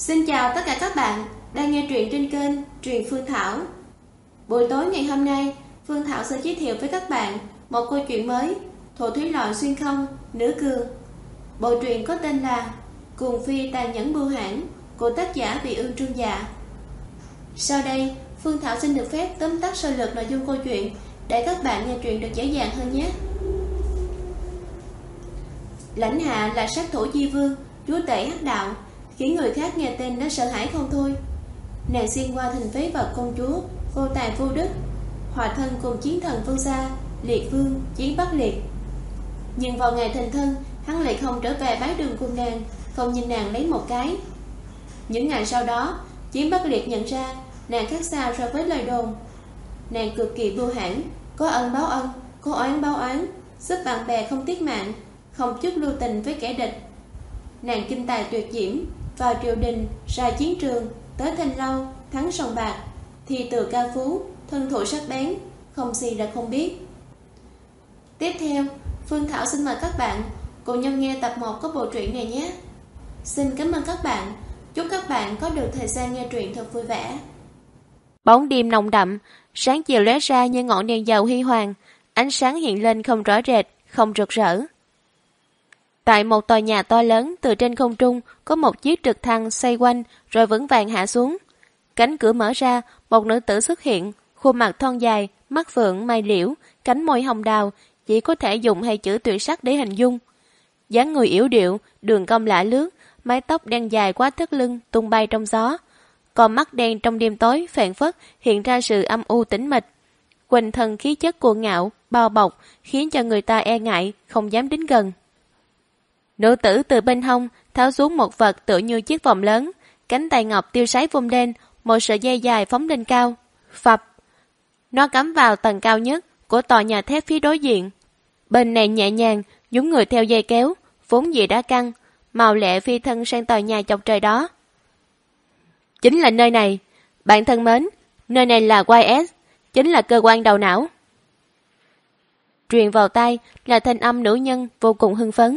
Xin chào tất cả các bạn đang nghe truyện trên kênh Truyện Phương Thảo. Buổi tối ngày hôm nay, Phương Thảo sẽ giới thiệu với các bạn một câu chuyện mới, Thổ Thủy Lọi Xuyên Không, Nữ Cường. Bộ truyện có tên là Cuồng Phi Tàn Nhẫn Bưu Hãn của tác giả Bị Ương Trương Dạ. Sau đây, Phương Thảo xin được phép tóm tắt sơ lược nội dung câu chuyện để các bạn nghe truyện được dễ dàng hơn nhé. Lãnh Hạ là sát thủ Di Vương, chúa tể hắc đạo, khiến người khác nghe tên đã sợ hãi không thôi. Nàng xuyên qua thành phế vật công chúa, vô tài vô đức, hòa thân cùng chiến thần Vân Sa, Liệt Vương, chiến Bắc Liệt. Nhưng vào ngày thành thân, hắn lại không trở về bái đường cùng nàng, không nhìn nàng lấy một cái. Những ngày sau đó, chiến Bắc Liệt nhận ra nàng khác xa so với lời đồn. Nàng cực kỳ bưu hãn, có ân báo ân, có oán báo oán, giúp bạn bè không tiếc mạng, không chút lưu tình với kẻ địch. Nàng kinh tài tuyệt diễm, vào triều đình, ra chiến trường, tới Thanh Lâu, thắng sòng bạc, thi từ ca phú, thân thủ sắc bén, không gì là không biết. Tiếp theo, Phương Thảo xin mời các bạn cùng nhau nghe tập 1 của bộ truyện này nhé. Xin cảm ơn các bạn. Chúc các bạn có được thời gian nghe truyện thật vui vẻ. Bóng đêm nồng đậm, sáng chiều lóe ra như ngọn đèn dầu huy hoàng, ánh sáng hiện lên không rõ rệt, không rực rỡ. Tại một tòa nhà to lớn, từ trên không trung có một chiếc trực thăng xoay quanh rồi vững vàng hạ xuống. Cánh cửa mở ra, một nữ tử xuất hiện, khuôn mặt thon dài, mắt phượng mai liễu, cánh môi hồng đào, chỉ có thể dùng hai chữ tuyệt sắc để hình dung. Dáng người yểu điệu, đường cong lả lướt, mái tóc đen dài quá thắt lưng tung bay trong gió. Con mắt đen trong đêm tối phảng phất hiện ra sự âm u tĩnh mịch. Quỳnh thần khí chất cuồng ngạo, bao bọc, khiến cho người ta e ngại, không dám đến gần. Nữ tử từ bên hông tháo xuống một vật tựa như chiếc vòng lớn, cánh tay ngọc tiêu sái vung lên, một sợi dây dài phóng lên cao. Phập! Nó cắm vào tầng cao nhất của tòa nhà thép phía đối diện. Bên này nhẹ nhàng, nhúng người theo dây kéo, vốn dĩ đã căng, màu lẹ phi thân sang tòa nhà chọc trời đó. Chính là nơi này. Bạn thân mến, nơi này là YS, chính là cơ quan đầu não. Truyền vào tai là thanh âm nữ nhân vô cùng hưng phấn.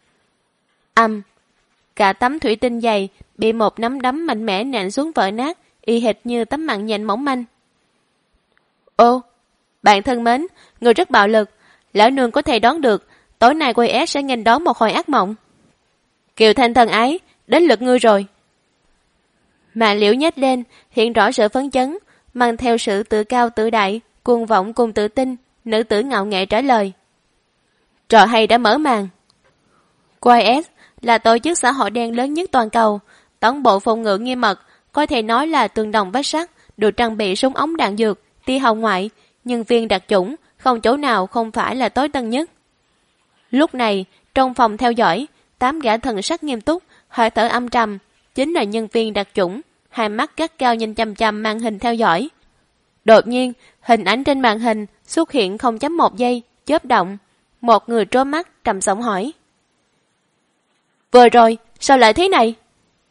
Cả tấm thủy tinh dày bị một nắm đấm mạnh mẽ nện xuống vỡ nát, y hệt như tấm màn nhện mỏng manh. Ô, bạn thân mến, người rất bạo lực, lão nương có thể đoán được tối nay YS sẽ nghênh đón một hồi ác mộng. Kiều Thanh thân ái, đến lượt ngươi rồi. Mạng liễu nhếch lên, hiện rõ sự phấn chấn, mang theo sự tự cao tự đại, cuồng vọng cùng tự tin. Nữ tử ngạo nghệ trả lời. Trò hay đã mở màn. YS là tổ chức xã hội đen lớn nhất toàn cầu, tổng bộ phòng ngự nghiêm mật, có thể nói là tường đồng vách sắt, được trang bị súng ống đạn dược, tia hồng ngoại, nhân viên đặc chủng, không chỗ nào không phải là tối tân nhất. Lúc này, trong phòng theo dõi, 8 gã thần sắc nghiêm túc, hơi thở âm trầm, chính là nhân viên đặc chủng, hai mắt gắt cao nhìn chằm chằm màn hình theo dõi. Đột nhiên, hình ảnh trên màn hình xuất hiện 0.1 giây, chớp động. Một người trố mắt trầm giọng hỏi. Vừa rồi, sao lại thế này?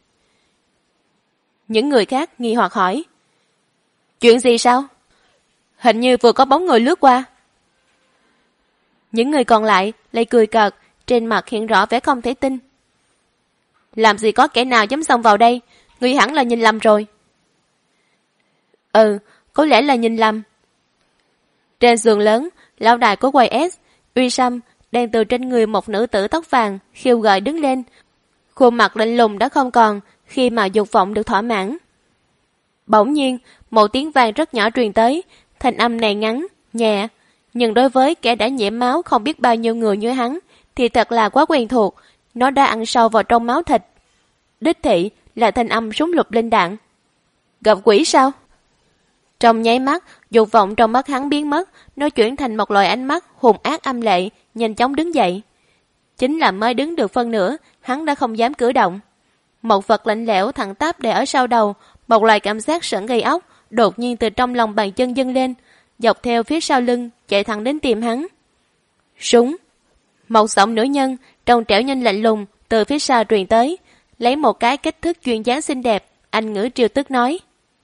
Những người khác nghi hoặc hỏi. Chuyện gì sao? Hình như vừa có bóng người lướt qua. Những người còn lại lại cười cợt, trên mặt hiện rõ vẻ không thể tin. Làm gì có kẻ nào dám xông vào đây, ngươi hẳn là nhìn lầm rồi. Có lẽ là nhìn lầm. Trên giường lớn, lão đại của YS, Uy Sâm, đang từ trên người một nữ tử tóc vàng, khiêu gợi đứng lên. Khuôn mặt lạnh lùng đã không còn khi mà dục vọng được thỏa mãn. Bỗng nhiên, một tiếng vang rất nhỏ truyền tới, thanh âm này ngắn, nhẹ, nhưng đối với kẻ đã nhiễm máu không biết bao nhiêu người như hắn, thì thật là quá quen thuộc, nó đã ăn sâu vào trong máu thịt. Đích thị là thanh âm súng lục linh đạn. Gặp quỷ sao? Trong nháy mắt, dục vọng trong mắt hắn biến mất, nó chuyển thành một loại ánh mắt hùng ác âm lệ, nhanh chóng đứng dậy. Chính là mới đứng được phân nửa, hắn đã không dám cử động. Một vật lạnh lẽo thẳng tắp để ở sau đầu, một loại cảm giác sởn gai óc, đột nhiên từ trong lòng bàn chân dâng lên, dọc theo phía sau lưng, chạy thẳng đến tìm hắn. Súng! Một giọng nữ nhân, trong trẻo nhanh lạnh lùng, từ phía sau truyền tới, lấy một cái cách thức duyên dáng xinh đẹp, anh ngữ triều tức nói.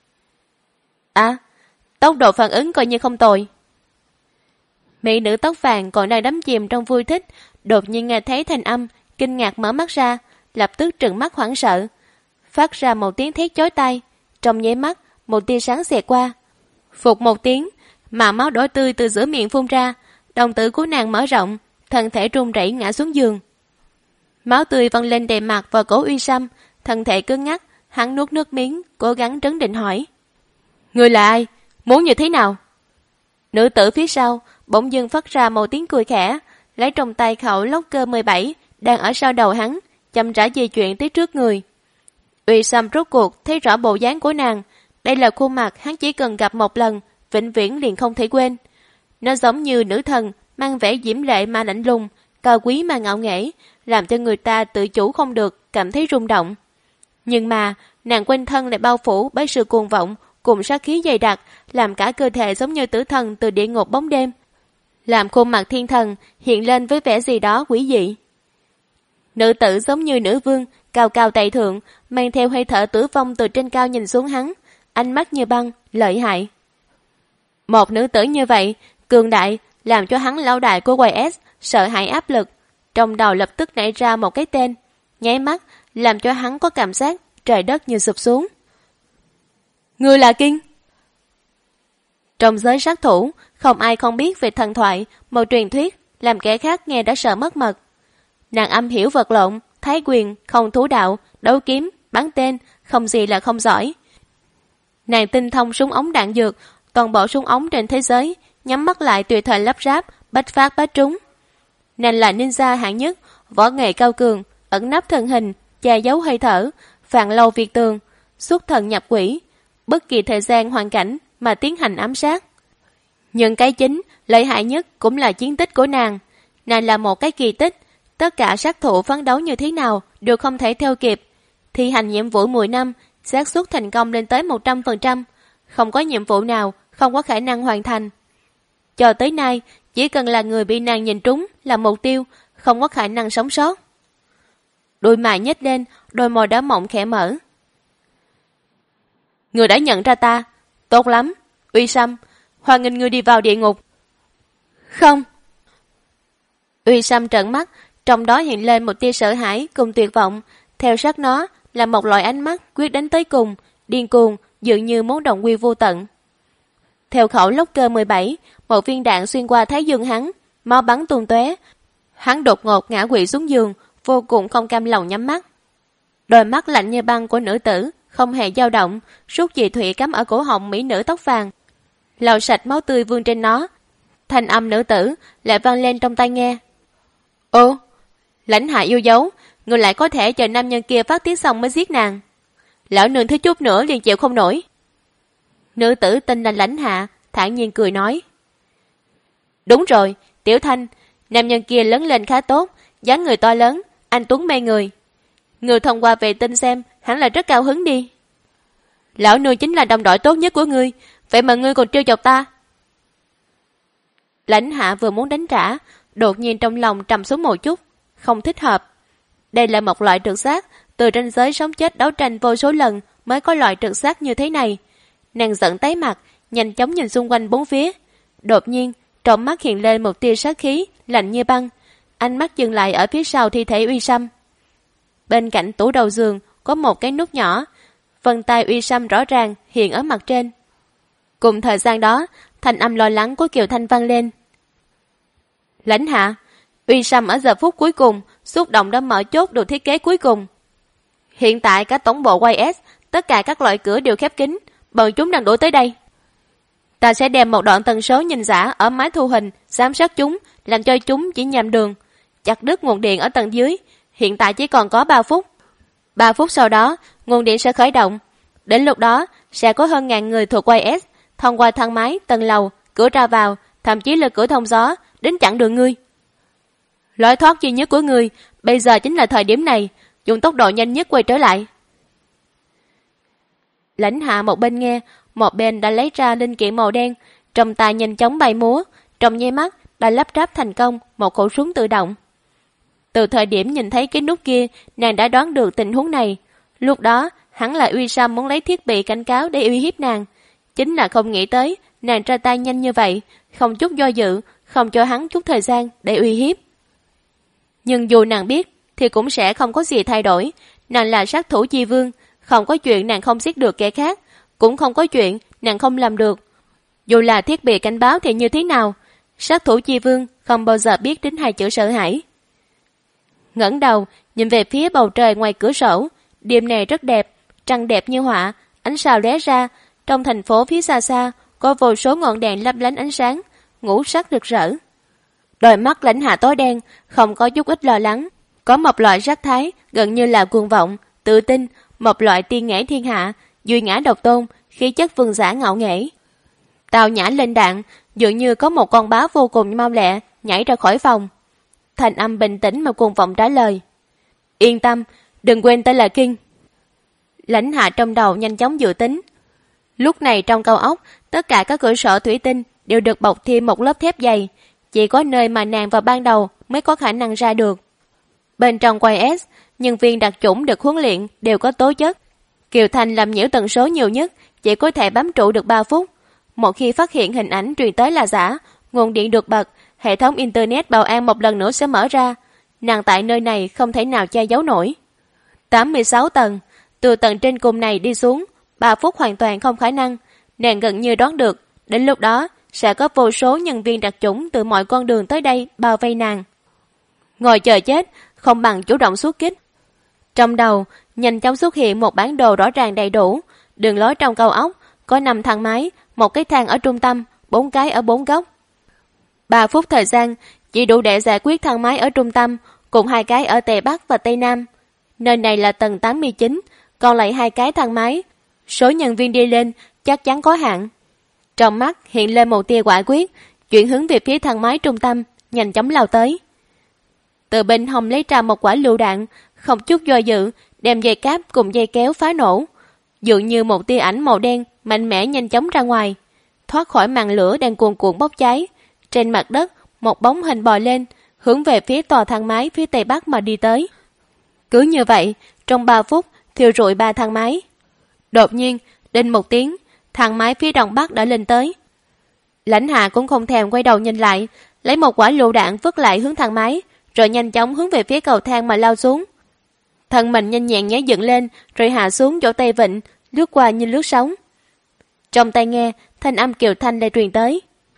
Tốc độ phản ứng coi như không tồi. Mỹ nữ tóc vàng còn đang đắm chìm trong vui thích, đột nhiên nghe thấy thanh âm, kinh ngạc mở mắt ra, lập tức trừng mắt hoảng sợ. phát ra một tiếng thét chói tai. Trong nháy mắt, một tia sáng xẹt qua. Phụt một tiếng, mà máu đỏ tươi từ giữa miệng phun ra, đồng tử của nàng mở rộng, thân thể run rẩy ngã xuống giường. Máu tươi văng lên đầy mặt và cổ Uy Sâm, thân thể cứng ngắc, hắn nuốt nước miếng, cố gắng trấn định hỏi: "Ngươi là ai? Muốn như thế nào?" Nữ tử phía sau bỗng dưng phát ra một tiếng cười khẽ, lấy trong tay khẩu Locker 17 đang ở sau đầu hắn, chậm rãi di chuyển tới trước người. Uy Sâm rốt cuộc thấy rõ bộ dáng của nàng, đây là khuôn mặt hắn chỉ cần gặp một lần, vĩnh viễn liền không thể quên. Nó giống như nữ thần, mang vẻ diễm lệ mà lạnh lùng, cao quý mà ngạo nghễ, làm cho người ta tự chủ không được, cảm thấy rung động. Nhưng mà, nàng quanh thân lại bao phủ bởi sự cuồng vọng, cùng sát khí dày đặc, làm cả cơ thể giống như tử thần từ địa ngục bóng đêm, làm khuôn mặt thiên thần hiện lên với vẻ gì đó quỷ dị. Nữ tử giống như nữ vương, cao cao tại thượng, mang theo hơi thở tử vong từ trên cao nhìn xuống hắn, ánh mắt như băng, lợi hại. Một nữ tử như vậy, cường đại, làm cho hắn lão đại của YS sợ hãi áp lực, trong đầu lập tức nảy ra một cái tên, nháy mắt làm cho hắn có cảm giác trời đất như sụp xuống. Ngươi là Kinh. Trong giới sát thủ, không ai không biết về thần thoại, một truyền thuyết, làm kẻ khác nghe đã sợ mất mật. Nàng âm hiểu vật lộn, thái quyền, không thú đạo, đấu kiếm, bắn tên, không gì là không giỏi. Nàng tinh thông súng ống đạn dược, toàn bộ súng ống trên thế giới, nhắm mắt lại tùy thời lắp ráp, bách phát bách trúng. Nàng là ninja hạng nhất, võ nghệ cao cường, ẩn nấp thân hình, che giấu hơi thở, vạn lâu việt tường, xuất thần nhập quỷ, bất kỳ thời gian hoàn cảnh mà tiến hành ám sát. Nhưng cái chính, lợi hại nhất cũng là chiến tích của nàng. Nàng là một cái kỳ tích, tất cả sát thủ phấn đấu như thế nào đều không thể theo kịp. Thi hành nhiệm vụ 10 năm, xác suất thành công lên tới 100%, không có nhiệm vụ nào không có khả năng hoàn thành. Cho tới nay, chỉ cần là người bị nàng nhìn trúng là mục tiêu, không có khả năng sống sót. Đôi mày nhếch lên, đôi môi đỏ mọng khẽ mở. Người đã nhận ra ta, tốt lắm, Uy Sâm, hoan nghênh ngươi đi vào địa ngục. Không. Uy Sâm trợn mắt, trong đó hiện lên một tia sợ hãi cùng tuyệt vọng, theo sát nó là một loại ánh mắt quyết đánh tới cùng, điên cuồng, dường như muốn động quy vô tận. Theo khẩu Locker 17, một viên đạn xuyên qua thái dương hắn, máu bắn tung tóe. Hắn đột ngột ngã quỵ xuống giường, vô cùng không cam lòng nhắm mắt. Đôi mắt lạnh như băng của nữ tử không hề dao động, rút dị thủy cắm ở cổ họng mỹ nữ tóc vàng, lau sạch máu tươi vương trên nó. Thanh âm nữ tử lại vang lên trong tai nghe. Ô, Lãnh Hạ yêu dấu, người lại có thể chờ nam nhân kia phát tiết xong mới giết nàng. Lão nương thiếu chút nữa liền chịu không nổi. Nữ tử tên là Lãnh Hạ, thản nhiên cười nói. Đúng rồi, Tiểu Thanh, nam nhân kia lớn lên khá tốt, dáng người to lớn, anh tuấn mê người. Người thông qua vệ tinh xem, hẳn là rất cao hứng đi. Lão nương chính là đồng đội tốt nhất của ngươi, vậy mà ngươi còn trêu chọc ta. Lãnh Hạ vừa muốn đánh trả, đột nhiên trong lòng trầm xuống một chút, không thích hợp. Đây là một loại trực giác, từ ranh giới sống chết đấu tranh vô số lần mới có loại trực giác như thế này. Nàng giận tái mặt, nhanh chóng nhìn xung quanh bốn phía. Đột nhiên, trong mắt hiện lên một tia sát khí, lạnh như băng. Ánh mắt dừng lại ở phía sau thi thể Uy Sâm. Bên cạnh tủ đầu giường có một cái nút nhỏ, vân tay Uy Sâm rõ ràng hiện ở mặt trên. Cùng thời gian đó, thanh âm lo lắng của Kiều Thanh vang lên. Lãnh Hạ, Uy Sâm ở giờ phút cuối cùng xúc động đã mở chốt đồ thiết kế cuối cùng. Hiện tại cả tổng bộ YS, tất cả các loại cửa đều khép kín, bọn chúng đang đuổi tới đây. Ta sẽ đem một đoạn tần số nhìn giả ở máy thu hình giám sát chúng, làm cho chúng chỉ nhầm đường, chặt đứt nguồn điện ở tầng dưới. Hiện tại chỉ còn có 3 phút. 3 phút sau đó, nguồn điện sẽ khởi động. Đến lúc đó, sẽ có hơn 1000 người thuộc YS thông qua thang máy, tầng lầu, cửa ra vào, thậm chí là cửa thông gió đến chặn đường ngươi. Lối thoát duy nhất của ngươi bây giờ chính là thời điểm này, dùng tốc độ nhanh nhất quay trở lại. Lãnh Hạ một bên nghe, một bên đã lấy ra linh kiện màu đen, trong tay nhanh chóng bay múa, trong nháy mắt đã lắp ráp thành công một khẩu súng tự động. Từ thời điểm nhìn thấy cái nút kia, nàng đã đoán được tình huống này. Lúc đó, hẳn là Uy Sâm muốn lấy thiết bị cảnh cáo để uy hiếp nàng. Chính là không nghĩ tới, nàng ra tay nhanh như vậy, không chút do dự, không cho hắn chút thời gian để uy hiếp. Nhưng dù nàng biết, thì cũng sẽ không có gì thay đổi. Nàng là sát thủ chi vương, Không có chuyện nàng không giết được kẻ khác, cũng không có chuyện nàng không làm được. Dù là thiết bị cảnh báo thì như thế nào, sát thủ chi vương không bao giờ biết đến hai chữ sợ hãi. Ngẩng đầu, nhìn về phía bầu trời ngoài cửa sổ, đêm này rất đẹp, trăng đẹp như họa, ánh sao lóe ra, trong thành phố phía xa xa có vô số ngọn đèn lấp lánh ánh sáng, ngũ sắc rực rỡ. Đôi mắt Lãnh Hạ tối đen, không có chút ít lo lắng, có một loại sắc thái gần như là cuồng vọng, tự tin, một loại tiên nghệ thiên hạ, duy ngã độc tôn, khí chất vương giả ngạo nghễ. Tào Nhã lên đạn, dường như có một con báo vô cùng mau lẹ nhảy ra khỏi phòng. Thanh âm bình tĩnh mà cuồng vọng trả lời: Yên tâm, đừng quên tên là King. Lãnh Hạ trong đầu nhanh chóng dự tính. Lúc này trong cao ốc, tất cả các cửa sổ thủy tinh đều được bọc thêm một lớp thép dày, chỉ có nơi mà nàng vào ban đầu mới có khả năng ra được. Bên trong quay S, nhân viên đặc chủng được huấn luyện đều có tố chất. Kiều Thanh làm nhiễu tần số nhiều nhất, chỉ có thể bám trụ được 3 phút. Một khi phát hiện hình ảnh truyền tới là giả, nguồn điện được bật, hệ thống Internet bảo an một lần nữa sẽ mở ra. Nàng tại nơi này không thể nào che giấu nổi. 86 tầng, từ tầng trên cùng này đi xuống, 3 phút hoàn toàn không khả năng. Nàng gần như đoán được, đến lúc đó sẽ có vô số nhân viên đặc chủng từ mọi con đường tới đây bao vây nàng. Ngồi chờ chết, không bằng chủ động xuất kích. Trong đầu, nhanh chóng xuất hiện một bản đồ rõ ràng đầy đủ. Đường lối trong cao ốc, có 5 thang máy, một cái thang ở trung tâm, 4 cái ở 4 góc. 3 phút thời gian, chỉ đủ để giải quyết thang máy ở trung tâm, cùng 2 cái ở Tây Bắc và Tây Nam. Nơi này là tầng 89, còn lại 2 cái thang máy. Số nhân viên đi lên chắc chắn có hạn. Trong mắt hiện lên một tia quả quyết, chuyển hướng về phía thang máy trung tâm, nhanh chóng lao tới. Từ bên hông lấy ra một quả lựu đạn, không chút do dự, đem dây cáp cùng dây kéo phá nổ. Dường như một tia ảnh màu đen mạnh mẽ nhanh chóng ra ngoài, thoát khỏi màn lửa đang cuồn cuộn bốc cháy. Trên mặt đất, một bóng hình bò lên, hướng về phía tòa thang máy phía Tây Bắc mà đi tới. Cứ như vậy, trong 3 phút, thiêu rụi 3 thang máy. Đột nhiên, đinh một tiếng, thang máy phía Đông Bắc đã lên tới. Lãnh Hạ cũng không thèm quay đầu nhìn lại, lấy một quả lựu đạn vứt lại hướng thang máy, rồi nhanh chóng hướng về phía cầu thang mà lao xuống. Thân mình nhanh nhẹn nhảy dựng lên, rồi hạ xuống chỗ tay vịn, lướt qua như lướt sóng. Trong tai nghe, thanh âm Kiều Thanh lại truyền tới: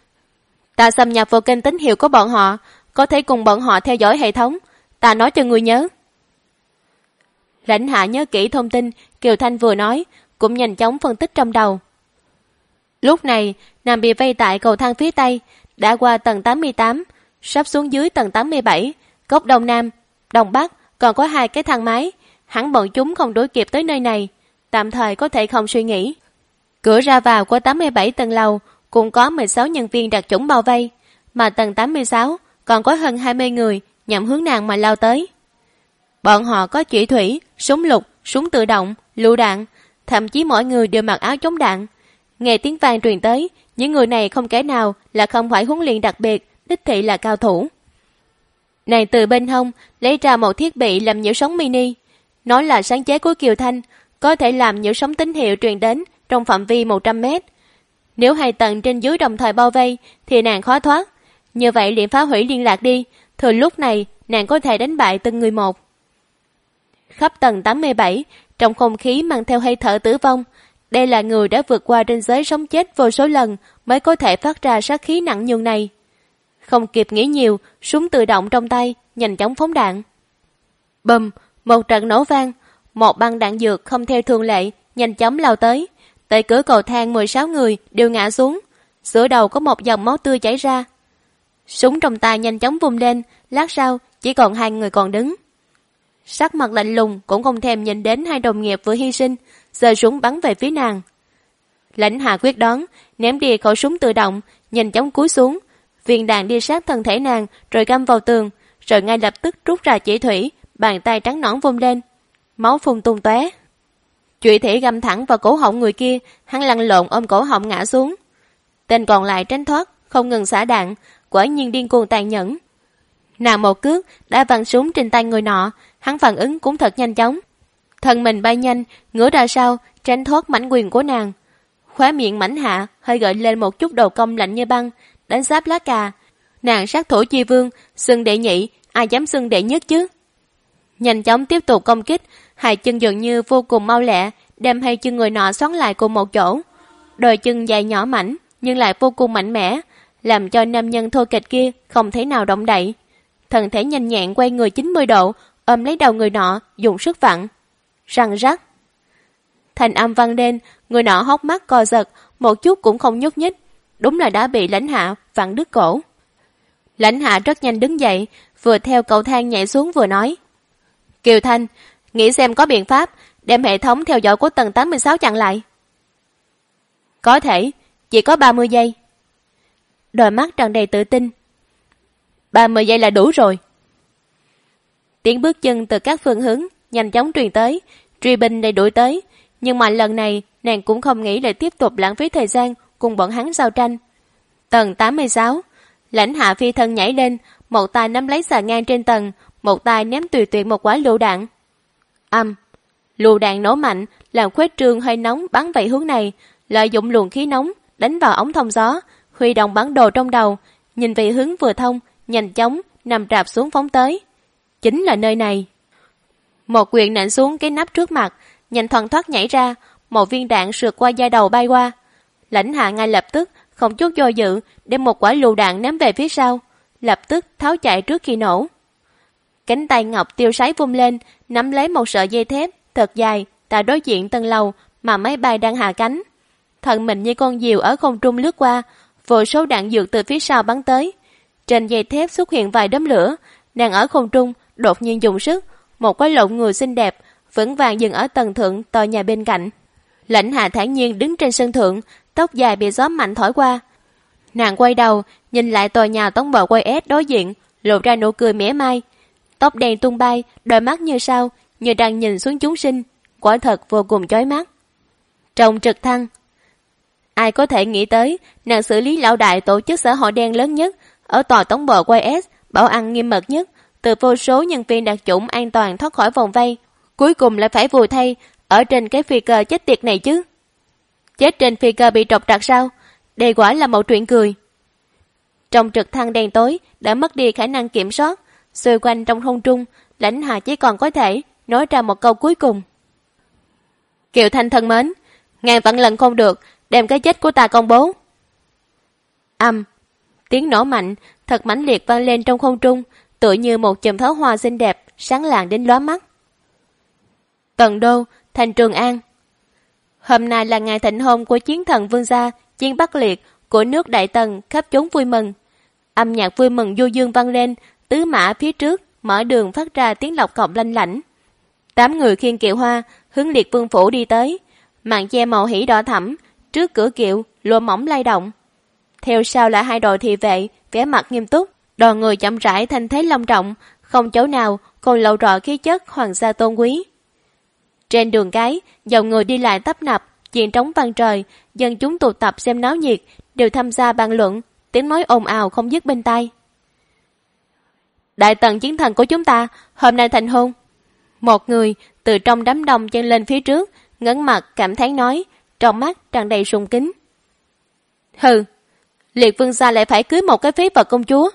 Ta xâm nhập vào kênh tín hiệu của bọn họ, có thể cùng bọn họ theo dõi hệ thống. Ta nói cho người nhớ. Lãnh Hạ nhớ kỹ thông tin Kiều Thanh vừa nói, cũng nhanh chóng phân tích trong đầu. Lúc này, nàng bị vây tại cầu thang phía Tây, đã qua tầng 88, sắp xuống dưới tầng 87, góc Đông Nam, Đông Bắc, còn có 2 cái thang máy. Hẳn bọn chúng không đuổi kịp tới nơi này, tạm thời có thể không suy nghĩ. Cửa ra vào của 87 tầng lầu cũng có 16 nhân viên đặc chủng bao vây, mà tầng 86 còn có hơn 20 người nhằm hướng nàng mà lao tới. Bọn họ có chủy thủy, súng lục, súng tự động, lựu đạn, thậm chí mỗi người đều mặc áo chống đạn. Nghe tiếng vang truyền tới, những người này không kẻ nào là không phải huấn luyện đặc biệt, đích thị là cao thủ. Nàng từ bên hông lấy ra một thiết bị làm nhiễu sóng mini, nói là sáng chế của Kiều Thanh, có thể làm nhiễu sóng tín hiệu truyền đến trong phạm vi 100 mét. Nếu 2 tầng trên dưới đồng thời bao vây thì nàng khó thoát. Như vậy liền phá hủy liên lạc đi, thừa lúc này nàng có thể đánh bại từng người một. Khắp tầng 87, trong không khí mang theo hơi thở tử vong. Đây là người đã vượt qua ranh giới sống chết vô số lần mới có thể phát ra sát khí nặng nhường này. Không kịp nghĩ nhiều, súng tự động trong tay nhanh chóng phóng đạn. Bùm, một trận nổ vang, một băng đạn dược không theo thường lệ nhanh chóng lao tới. Tại cửa cầu thang 16 người đều ngã xuống, giữa đầu có một dòng máu tươi chảy ra. Súng trong tay nhanh chóng vung lên, lát sau chỉ còn 2 người còn đứng. Sắc mặt lạnh lùng cũng không thèm nhìn đến 2 đồng nghiệp vừa hy sinh, giơ súng bắn về phía nàng. Lãnh Hạ quyết đoán, ném đi khẩu súng tự động, nhanh chóng cúi xuống, viên đạn đi sát thân thể nàng rồi găm vào tường, rồi ngay lập tức rút ra chỉ thủy, bàn tay trắng nõn vung lên, máu phun tung tóe. Chủy thủy găm thẳng vào cổ họng người kia, hắn lăn lộn ôm cổ họng ngã xuống. Tên còn lại tránh thoát, không ngừng xả đạn, quả nhiên điên cuồng tàn nhẫn. Nàng một cước đã văng súng trên tay người nọ, hắn phản ứng cũng thật nhanh chóng. Thân mình bay nhanh, ngửa ra sau, tránh thoát mảnh quyền của nàng. Khóe miệng mảnh hạ, hơi gợi lên một chút đầu cong lạnh như băng, đánh giáp lá cà. Nàng sát thủ chi vương, xưng đệ nhị, ai dám xưng đệ nhất chứ? Nhanh chóng tiếp tục công kích, hai chân dường như vô cùng mau lẹ, đem hai chân người nọ xoắn lại cùng một chỗ. Đôi chân dài nhỏ mảnh nhưng lại vô cùng mạnh mẽ, làm cho nam nhân thô kệch kia không thể nào động đậy. Thân thể nhanh nhẹn quay người 90 độ, ôm lấy đầu người nọ, dùng sức vặn. Răng rắc. Thành âm vang lên, người nọ hốc mắt co giật, một chút cũng không nhúc nhích. Đúng là đã bị Lãnh Hạ vặn đứt cổ. Lãnh Hạ rất nhanh đứng dậy, vừa theo cầu thang nhảy xuống vừa nói: Kiều Thanh, nghĩ xem có biện pháp đem hệ thống theo dõi của tầng 86 chặn lại. Có thể, chỉ có 30 giây. Đôi mắt tràn đầy tự tin. 30 giây là đủ rồi. Tiếng bước chân từ các phương hướng nhanh chóng truyền tới, truy binh đầy đuổi tới, nhưng mà lần này nàng cũng không nghĩ lại tiếp tục lãng phí thời gian cùng bọn hắn giao tranh. Tầng 86, Lãnh Hạ phi thân nhảy lên, một tay nắm lấy xà ngang trên tầng, một tay ném tùy tiện một quả lựu đạn. Lựu đạn nổ mạnh, làm khuếch trương hơi nóng bắn về hướng này, lợi dụng luồng khí nóng đánh vào ống thông gió, huy động bản đồ trong đầu, nhìn về hướng vừa thông, nhanh chóng nằm rạp xuống phóng tới. Chính là nơi này. Một quyền nện xuống cái nắp trước mặt, nhanh thoăn thoắt nhảy ra, một viên đạn sượt qua da đầu bay qua. Lãnh Hạ ngay lập tức không chút do dự đem một quả lựu đạn ném về phía sau, lập tức tháo chạy trước khi nổ. Cánh tay ngọc tiêu sái vung lên, nắm lấy một sợi dây thép thật dài tại đối diện tầng lầu mà máy bay đang hạ cánh. Thân mình như con diều ở không trung lướt qua, vô số đạn dược từ phía sau bắn tới. Trên dây thép xuất hiện vài đốm lửa, nàng ở không trung đột nhiên dùng sức, một cái lộn người xinh đẹp vững vàng dừng ở tầng thượng tòa nhà bên cạnh. Lãnh Hạ thản nhiên đứng trên sân thượng, tóc dài bị gió mạnh thổi qua. Nàng quay đầu nhìn lại tòa nhà tổng bộ quay S đối diện, lộ ra nụ cười mỉa mai. Tóc đen tung bay, đôi mắt như sao, như đang nhìn xuống chúng sinh, quả thật vô cùng chói mắt. Trong trực thăng, ai có thể nghĩ tới nàng xử lý lão đại tổ chức xã hội đen lớn nhất ở tòa tổng bộ quay S, bảo an nghiêm mật nhất, từ vô số nhân viên đặc chủng an toàn thoát khỏi vòng vây, cuối cùng lại phải vùi thay ở trên cái phi cơ chết tiệt này chứ. Chết trên phi cơ bị trọc trặc sao? Đây quả là một chuyện cười. Trong trực thăng đen tối đã mất đi khả năng kiểm soát, xoay quanh trong không trung, Lãnh Hạ chỉ còn có thể nói ra một câu cuối cùng. Kiều Thanh thân mến, ngàn vạn lần không được đem cái chết của ta công bố. Tiếng nổ mạnh thật mãnh liệt vang lên trong không trung, tựa như một chùm pháo hoa xinh đẹp sáng lạng đến lóa mắt. Tần Đô, thành Trường An. Hôm nay là ngày thịnh hôn của chiến thần vương gia, chiến Bắc Liệt của nước Đại Tần, khắp chốn vui mừng. Âm nhạc vui mừng du dương vang lên, tứ mã phía trước mở đường phát ra tiếng lộc cọc lanh lảnh. 8 người khiêng kiệu hoa hướng Liệt vương phủ đi tới, màn che màu hỉ đỏ thẫm, trước cửa kiệu lụa mỏng lay động. Theo sau là 2 đội thị vệ vẻ mặt nghiêm túc, đoàn người chậm rãi thanh thế long trọng, không chỗ nào còn lộ rõ khí chất hoàng gia tôn quý. Trên đường cái, dòng người đi lại tấp nập, chuyện trống vang trời, dân chúng tụ tập xem náo nhiệt, đều tham gia bàn luận, tiếng nói ồn ào không dứt bên tai. Đại Tần chiến thần của chúng ta hôm nay thành hôn. Một người từ trong đám đông chen lên phía trước, ngẩng mặt cảm thán nói, trong mắt tràn đầy sùng kính. Hừ, Liệt vương gia lại phải cưới một cái phế vật công chúa.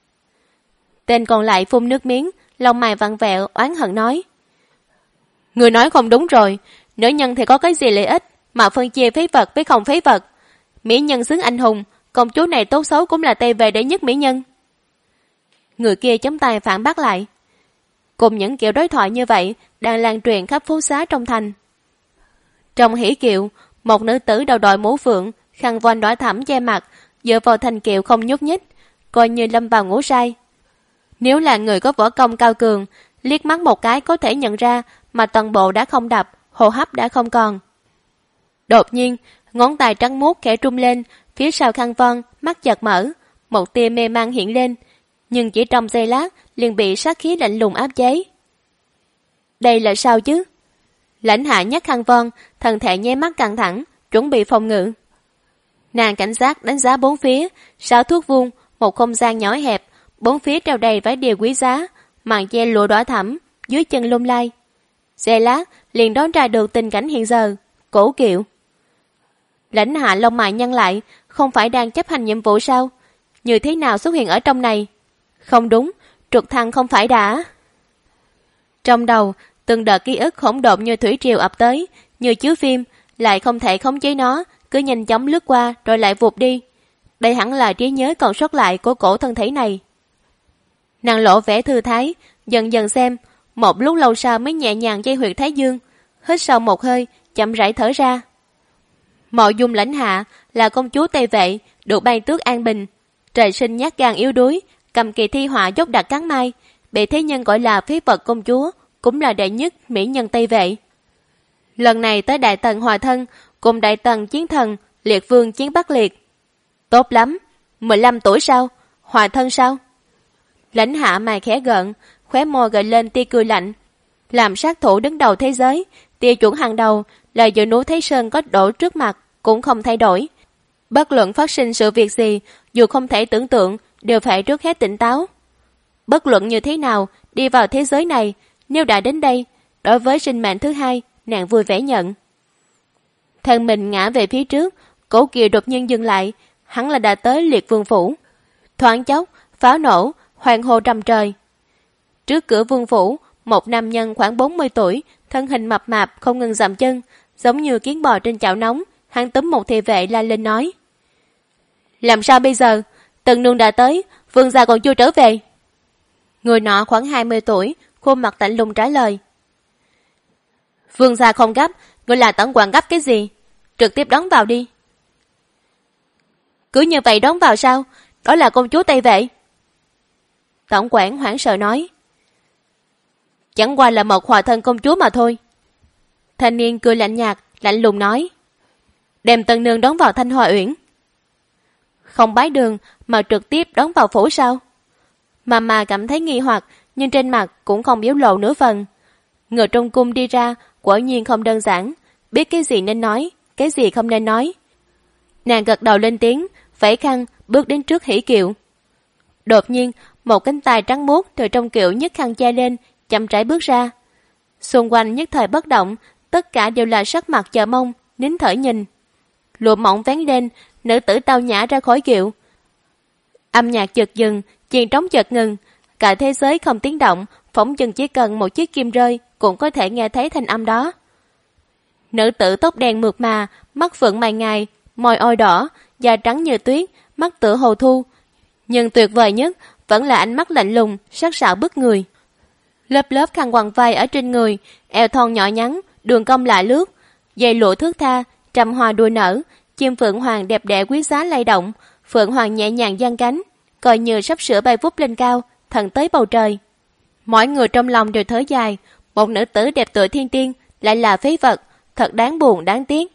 Tên còn lại phun nước miếng, lông mày vặn vẹo oán hận nói. Người nói không đúng rồi, nữ nhân thì có cái gì lợi ích mà phân chia phế vật với không phế vật. Mỹ nhân xứng anh hùng, công chúa này tốt xấu cũng là tây về đệ nhất mỹ nhân. Người kia chống tay phản bác lại. Cùng những kiểu đối thoại như vậy đang lan truyền khắp phố xá trong thành. Trong hỉ kiệu, một nữ tử đầu đội mũ phượng, khăn voan đỏ thẫm che mặt, dựa vào thành kiệu không nhúc nhích, coi như lâm vào ngủ say. Nếu là người có võ công cao cường, liếc mắt một cái có thể nhận ra mà toàn bộ đã không đập, hô hấp đã không còn. Đột nhiên, ngón tay trắng muốt khẽ trung lên, phía sau khăn voan, mắt chợt mở, một tia mê man hiện lên, nhưng chỉ trong giây lát liền bị sát khí lạnh lùng áp chế. Đây là sao chứ? Lãnh Hạ nhắc khăn voan, thân thể nháy mắt căng thẳng, chuẩn bị phòng ngự. Nàng cảnh giác đánh giá bốn phía, 6 thước vuông, một không gian nhỏ hẹp, bốn phía treo đầy vải điều quý giá, màn che lụa đỏ thẫm, dưới chân lung lay. Giây lát liền đoán ra được tình cảnh hiện giờ, cổ kiệu. Lãnh Hạ lông mày nhăn lại, không phải đang chấp hành nhiệm vụ sao? Như thế nào xuất hiện ở trong này? Không đúng, trực thăng không phải đã. Trong đầu, Từng đợt ký ức hỗn độn như thủy triều ập tới, như chiếu phim, lại không thể khống chế nó, cứ nhanh chóng lướt qua rồi lại vụt đi. Đây hẳn là trí nhớ còn sót lại của cổ thân thể này. Nàng lộ vẻ thư thái, dần dần xem, một lúc lâu sau mới nhẹ nhàng dây huyệt thái dương, hít sâu một hơi, chậm rãi thở ra. Mộ Dung Lãnh Hạ là công chúa Tây Vệ, được ban tước an bình, trời sinh nhát gan yếu đuối, cầm kỳ thi họa dốc đặt cán mai, bị thế nhân gọi là phế vật công chúa, cũng là đệ nhất mỹ nhân Tây Vệ. Lần này tới Đại Tần hòa thân, cùng Đại Tần chiến thần, Liệt Vương chiến Bắc Liệt. Tốt lắm, 15 tuổi sao? Hòa thân sao? Lãnh Hạ mày khẽ gợn, khóe môi gợi lên tia cười lạnh. Làm sát thủ đứng đầu thế giới, tiêu chuẩn hàng đầu là giữa núi Thái Sơn có đổ trước mặt cũng không thay đổi. Bất luận phát sinh sự việc gì, dù không thể tưởng tượng, đều phải trước hết tỉnh táo. Bất luận như thế nào, đi vào thế giới này, nếu đã đến đây, đối với sinh mệnh thứ hai, nàng vui vẻ nhận. Thân mình ngã về phía trước, Cố Kiều đột nhiên dừng lại, hắn là đã tới Liệt Vương phủ. Thoáng chốc, pháo nổ, hoàng hô trầm trời. Trước cửa vương phủ, một nam nhân khoảng 40 tuổi, thân hình mập mạp không ngừng dậm chân, giống như kiến bò trên chảo nóng, hắn túm một thị vệ la lên nói: làm sao bây giờ? Tần nương đã tới, vương gia còn chưa trở về. Người nọ khoảng 20 tuổi, khuôn mặt lạnh lùng trả lời: vương gia không gấp, người là tổng quản gấp cái gì? Trực tiếp đón vào đi. Cứ như vậy đón vào sao? Đó là công chúa Tây Vệ. Tổng quản hoảng sợ nói: chẳng qua là một hòa thân công chúa mà thôi. Thanh niên cười lạnh nhạt, lạnh lùng nói: đem tần nương đón vào Thanh Hoa Uyển. Không bái đường mà trực tiếp đón vào phủ sao? Mà cảm thấy nghi hoặc, nhưng trên mặt cũng không biểu lộ nửa phần. Người trong cung đi ra quả nhiên không đơn giản, biết cái gì nên nói, cái gì không nên nói. Nàng gật đầu lên tiếng, vẫy khăn bước đến trước Hỉ Kiệu. Đột nhiên, một cánh tay trắng muốt từ trong kiệu nhấc khăn che lên, chậm rãi bước ra. Xung quanh nhất thời bất động, tất cả đều là sắc mặt chờ mong, nín thở nhìn. Lụa mỏng vén lên, nữ tử tao nhã ra khỏi kiệu. Âm nhạc chợt dừng, chuyền trống chợt ngừng, cả thế giới không tiếng động, phỏng chừng chỉ cần một chiếc kim rơi cũng có thể nghe thấy thanh âm đó. Nữ tử tóc đen mượt mà, mắt phượng mày ngài, môi ôi đỏ, da trắng như tuyết, mắt tựa hồ thu. Nhưng tuyệt vời nhất vẫn là ánh mắt lạnh lùng, sắc sảo bức người. Lớp lớp khăn quàng vai ở trên người, eo thon nhỏ nhắn, đường cong lạ lướt, dây lụa thướt tha, trăm hoa đua nở, chim phượng hoàng đẹp đẽ quý giá lay động, phượng hoàng nhẹ nhàng giang cánh, coi như sắp sửa bay vút lên cao, thần tới bầu trời. Mỗi người trong lòng đều thở dài, một nữ tử đẹp tựa thiên tiên lại là phế vật, thật đáng buồn đáng tiếc.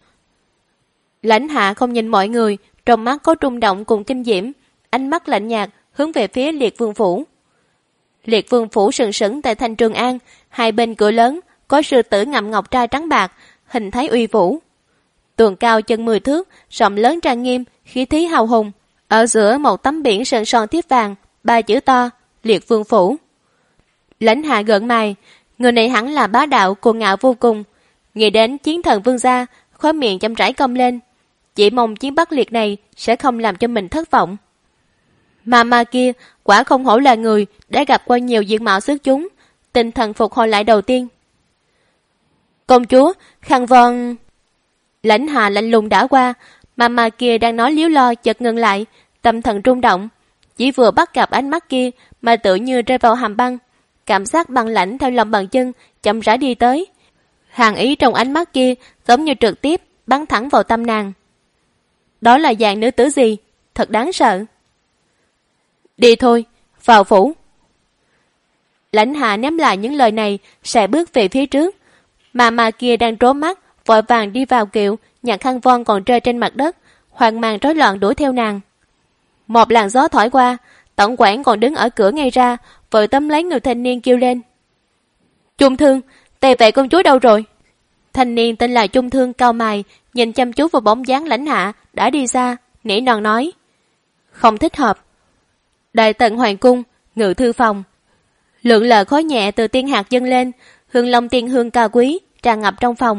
Lãnh Hạ không nhìn mọi người, trong mắt có rung động cùng kinh diễm, ánh mắt lạnh nhạt hướng về phía Liệt Vương phủ. Liệt Vương phủ sừng sững tại thành Trường An, hai bên cửa lớn có sư tử ngậm ngọc trai trắng bạc, hình thái uy vũ. Tường cao chân 10 thước, rộng lớn trang nghiêm, khí thí hào hùng. Ở giữa một tấm biển sơn son thiếp vàng, 3 chữ to: Liệt Vương phủ. Lãnh Hạ gợn mày, người này hẳn là bá đạo cuồng ngạo vô cùng. Nghĩ đến chiến thần vương gia, khóe miệng chậm rãi cong lên, chỉ mong chiến Bắc Liệt này sẽ không làm cho mình thất vọng. Mà kia quả không hổ là người đã gặp qua nhiều diện mạo xuất chúng, tinh thần phục hồi lại đầu tiên. Công chúa, khăn von. Lãnh Hạ lạnh lùng đã qua, mà kia đang nói líu lo chợt ngừng lại, tâm thần rung động, chỉ vừa bắt gặp ánh mắt kia mà tự như rơi vào hàm băng, cảm giác băng lãnh theo lòng bàn chân chậm rãi đi tới. Hàn ý trong ánh mắt kia giống như trực tiếp bắn thẳng vào tâm nàng. Đó là dạng nữ tử gì? Thật đáng sợ. Đi thôi, vào phủ. Lãnh Hạ ném lại những lời này, sẽ bước về phía trước. Mà kia đang trố mắt, vội vàng đi vào kiệu, nhặt khăn von còn rơi trên mặt đất, hoang mang rối loạn đuổi theo nàng. Một làn gió thổi qua, tổng quản còn đứng ở cửa ngay ra, vội tóm lấy người thanh niên kêu lên: Trung Thương, Tề Vệ công chúa đâu rồi? Thanh niên tên là Trung Thương cau mày, nhìn chăm chú vào bóng dáng Lãnh Hạ đã đi xa, nỉ non nói: không thích hợp. Đại Tần hoàng cung, ngự thư phòng. Lượng lờ khói nhẹ từ tiên hạt dâng lên, hương long tiên hương cao quý tràn ngập trong phòng.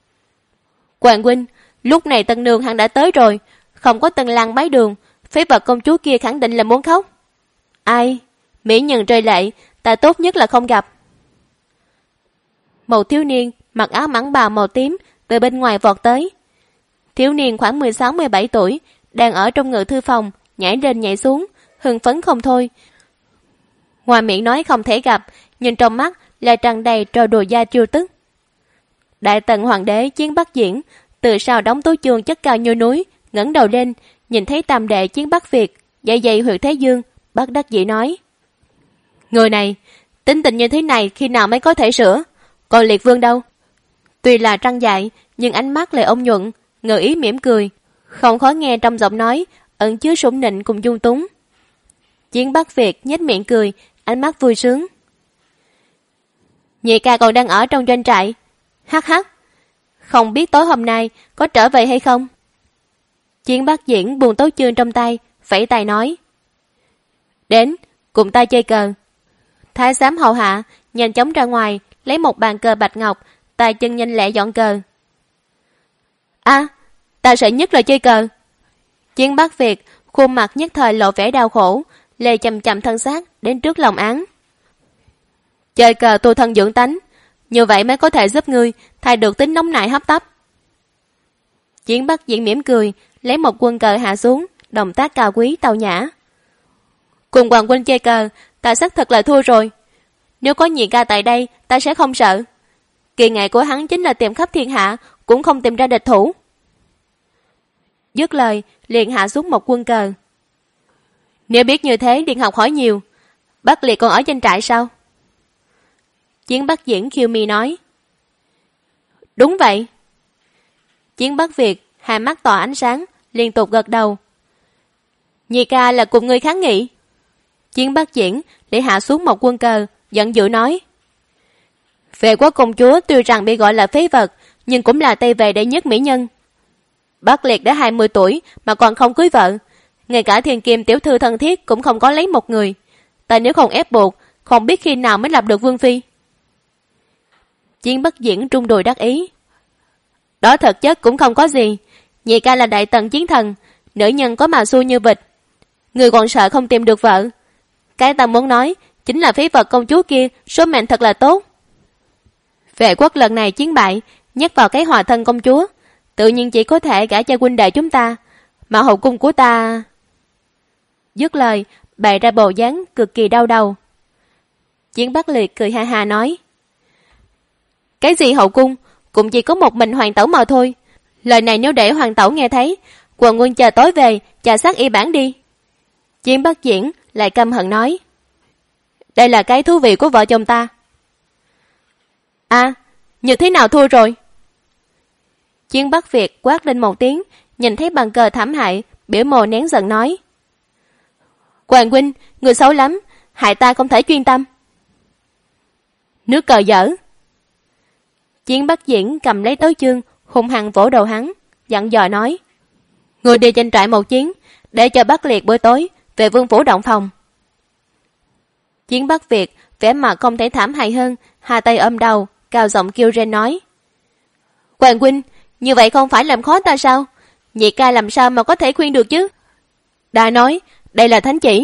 Hoàng huynh, lúc này tân nương hắn đã tới rồi, không có tân lang bái đường, phế vật công chúa kia khẳng định là muốn khóc. Ai? Mỹ nhân rơi lệ, ta tốt nhất là không gặp. một thiếu niên mặc áo mãng bào màu tím từ bên ngoài vọt tới. Thiếu niên khoảng 16-17 tuổi, đang ở trong ngự thư phòng, nhảy lên nhảy xuống, hưng phấn không thôi. Ngoài miệng nói không thể gặp, nhưng trong mắt lại tràn đầy trò đùa da trêu tức. Đại tần hoàng đế Chiến Bắc Diễn từ sau đóng tố chuông chất cao như núi, ngẩng đầu lên, nhìn thấy tam đệ Chiến Bắc Việt, dậy dậy huyệt Thái Dương, bất đắc dĩ nói: người này, tính tình như thế này khi nào mới có thể sửa? Còn Liệt Vương đâu? Tuy là trăng dại, nhưng ánh mắt lại ôn nhuận, ngờ ý mỉm cười, không khó nghe trong giọng nói ẩn chứa sủng nịnh cùng dung túng. Chiến Bắc Việt nhếch miệng cười, ánh mắt vui sướng. Nhị ca còn đang ở trong doanh trại. Hắc hắc, không biết tối hôm nay có trở về hay không? Chiến Bắc Diễn buông tấu chương trong tay, phẩy tay nói: đến, cùng ta chơi cờ. Thái giám hầu hạ nhanh chóng ra ngoài, lấy một bàn cờ bạch ngọc, tay chân nhanh lẹ dọn cờ. Ta sợ nhất là chơi cờ. Chiến Bắc Việt khuôn mặt nhất thời lộ vẻ đau khổ, lê chậm chậm thân xác đến trước lòng án. Chơi cờ tu thân dưỡng tánh, như vậy mới có thể giúp ngươi thay được tính nóng nảy hấp tấp. Chiến Bắc Diễn mỉm cười, lấy một quân cờ hạ xuống, động tác cao quý tao nhã. Cùng hoàng huynh chơi cờ, ta xác thực là thua rồi. Nếu có nhị ca tại đây, ta sẽ không sợ. Kỳ nghệ của hắn chính là tìm khắp thiên hạ, cũng không tìm ra địch thủ. Dứt lời, liền hạ xuống một quân cờ. Nếu biết như thế, liền học hỏi nhiều. Bắc Liệt còn ở trên trại sao? Chiến Bắc Diễn khiêu mi nói. Đúng vậy. Chiến Bắc Việt hai mắt tỏa ánh sáng, liên tục gật đầu. Nhị ca là cùng ngươi kháng nghị. Chiến Bắc Diễn để hạ xuống một quân cờ, giận dữ nói. Vệ quốc công chúa tuy rằng bị gọi là phế vật, nhưng cũng là Tây Vệ đệ nhất mỹ nhân. Bắc Liệt đã 20 tuổi mà còn không cưới vợ, ngay cả Thiên Kim tiểu thư thân thiết cũng không có lấy một người. Ta nếu không ép buộc, không biết khi nào mới lập được vương phi. Chiến Bắc Diễn trung đùi đắc ý. Đó thật chất cũng không có gì. Nhị ca là đại tần chiến thần, nữ nhân có mà xui như vịt. Người còn sợ không tìm được vợ. Cái ta muốn nói chính là phế vật công chúa kia số mệnh thật là tốt. Vệ quốc lần này chiến bại, nhắc vào cái hòa thân công chúa, tự nhiên chỉ có thể gả cho huynh đệ chúng ta, mà hậu cung của ta... Dứt lời, bày ra bồ dáng cực kỳ đau đầu. Chiến Bắc Liệt cười ha ha nói. Cái gì hậu cung, cũng chỉ có một mình hoàng tẩu mà thôi. Lời này nếu để hoàng tẩu nghe thấy, quần quân chờ tối về, trà sát y bản đi. Chiến Bắc Diễn lại căm hận nói. Đây là cái thú vị của vợ chồng ta. Như thế nào thua rồi? Chiến Bắc Việt quát lên một tiếng, nhìn thấy bàn cờ thảm hại, biểu mồ nén giận nói. Hoàng huynh, người xấu lắm, hại ta không thể chuyên tâm. Nước cờ dở. Chiến Bắc Diễn cầm lấy tấu chương, hung hăng vỗ đầu hắn, dặn dò nói. Người đi trên trại một chuyến, để cho Bắc Liệt buổi tối về vương phủ động phòng. Chiến Bắc Việt vẻ mặt không thể thảm hại hơn, hai tay ôm đầu, cao giọng kêu rên nói. Hoàng huynh, như vậy không phải làm khó ta sao? Nhị ca làm sao mà có thể khuyên được chứ? Đã nói, đây là thánh chỉ.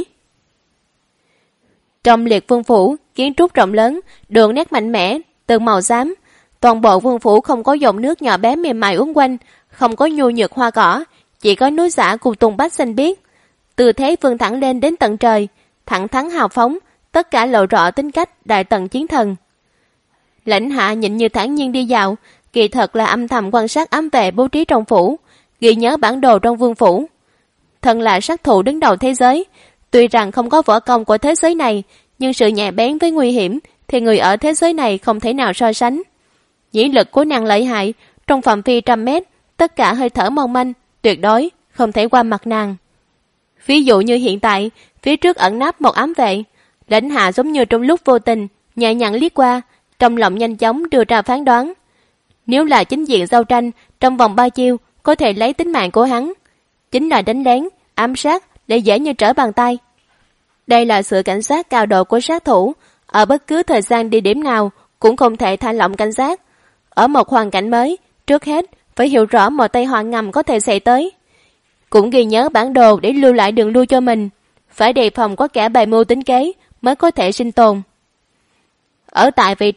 Trong Liệt vương phủ, kiến trúc rộng lớn, đường nét mạnh mẽ, từng màu xám. Toàn bộ vương phủ không có dòng nước nhỏ bé mềm mại uốn quanh, không có nhu nhược hoa cỏ, chỉ có núi giả cùng tùng bách xanh biếc. Từ thế vươn thẳng lên đến tận trời, thẳng thắn hào phóng, tất cả lộ rõ tính cách đại tần chiến thần. Lãnh hạ nhịn như thản nhiên đi dạo, kỳ thật là âm thầm quan sát ám vệ bố trí trong phủ, ghi nhớ bản đồ trong vương phủ. Thân là sát thủ đứng đầu thế giới, tuy rằng không có võ công của thế giới này, nhưng sự nhạy bén với nguy hiểm thì người ở thế giới này không thể nào so sánh. Nhĩ lực của nàng lợi hại, trong phạm vi 100 mét, tất cả hơi thở mong manh, tuyệt đối không thể qua mặt nàng. Ví dụ như hiện tại, phía trước ẩn nấp một ám vệ, lãnh hạ giống như trong lúc vô tình, nhẹ nhàng liếc qua, trong lòng nhanh chóng đưa ra phán đoán. Nếu là chính diện giao tranh, trong vòng 3 chiêu có thể lấy tính mạng của hắn. Chính là đánh lén, ám sát để dễ như trở bàn tay. Đây là sự cảnh giác cao độ của sát thủ, ở bất cứ thời gian địa điểm nào cũng không thể thả lỏng cảnh giác. Ở một hoàn cảnh mới, trước hết phải hiểu rõ một tai họa ngầm có thể xảy tới. Cũng ghi nhớ bản đồ để lưu lại đường lui cho mình. Phải đề phòng có kẻ bày mưu tính kế mới có thể sinh tồn. Ở tại vị trí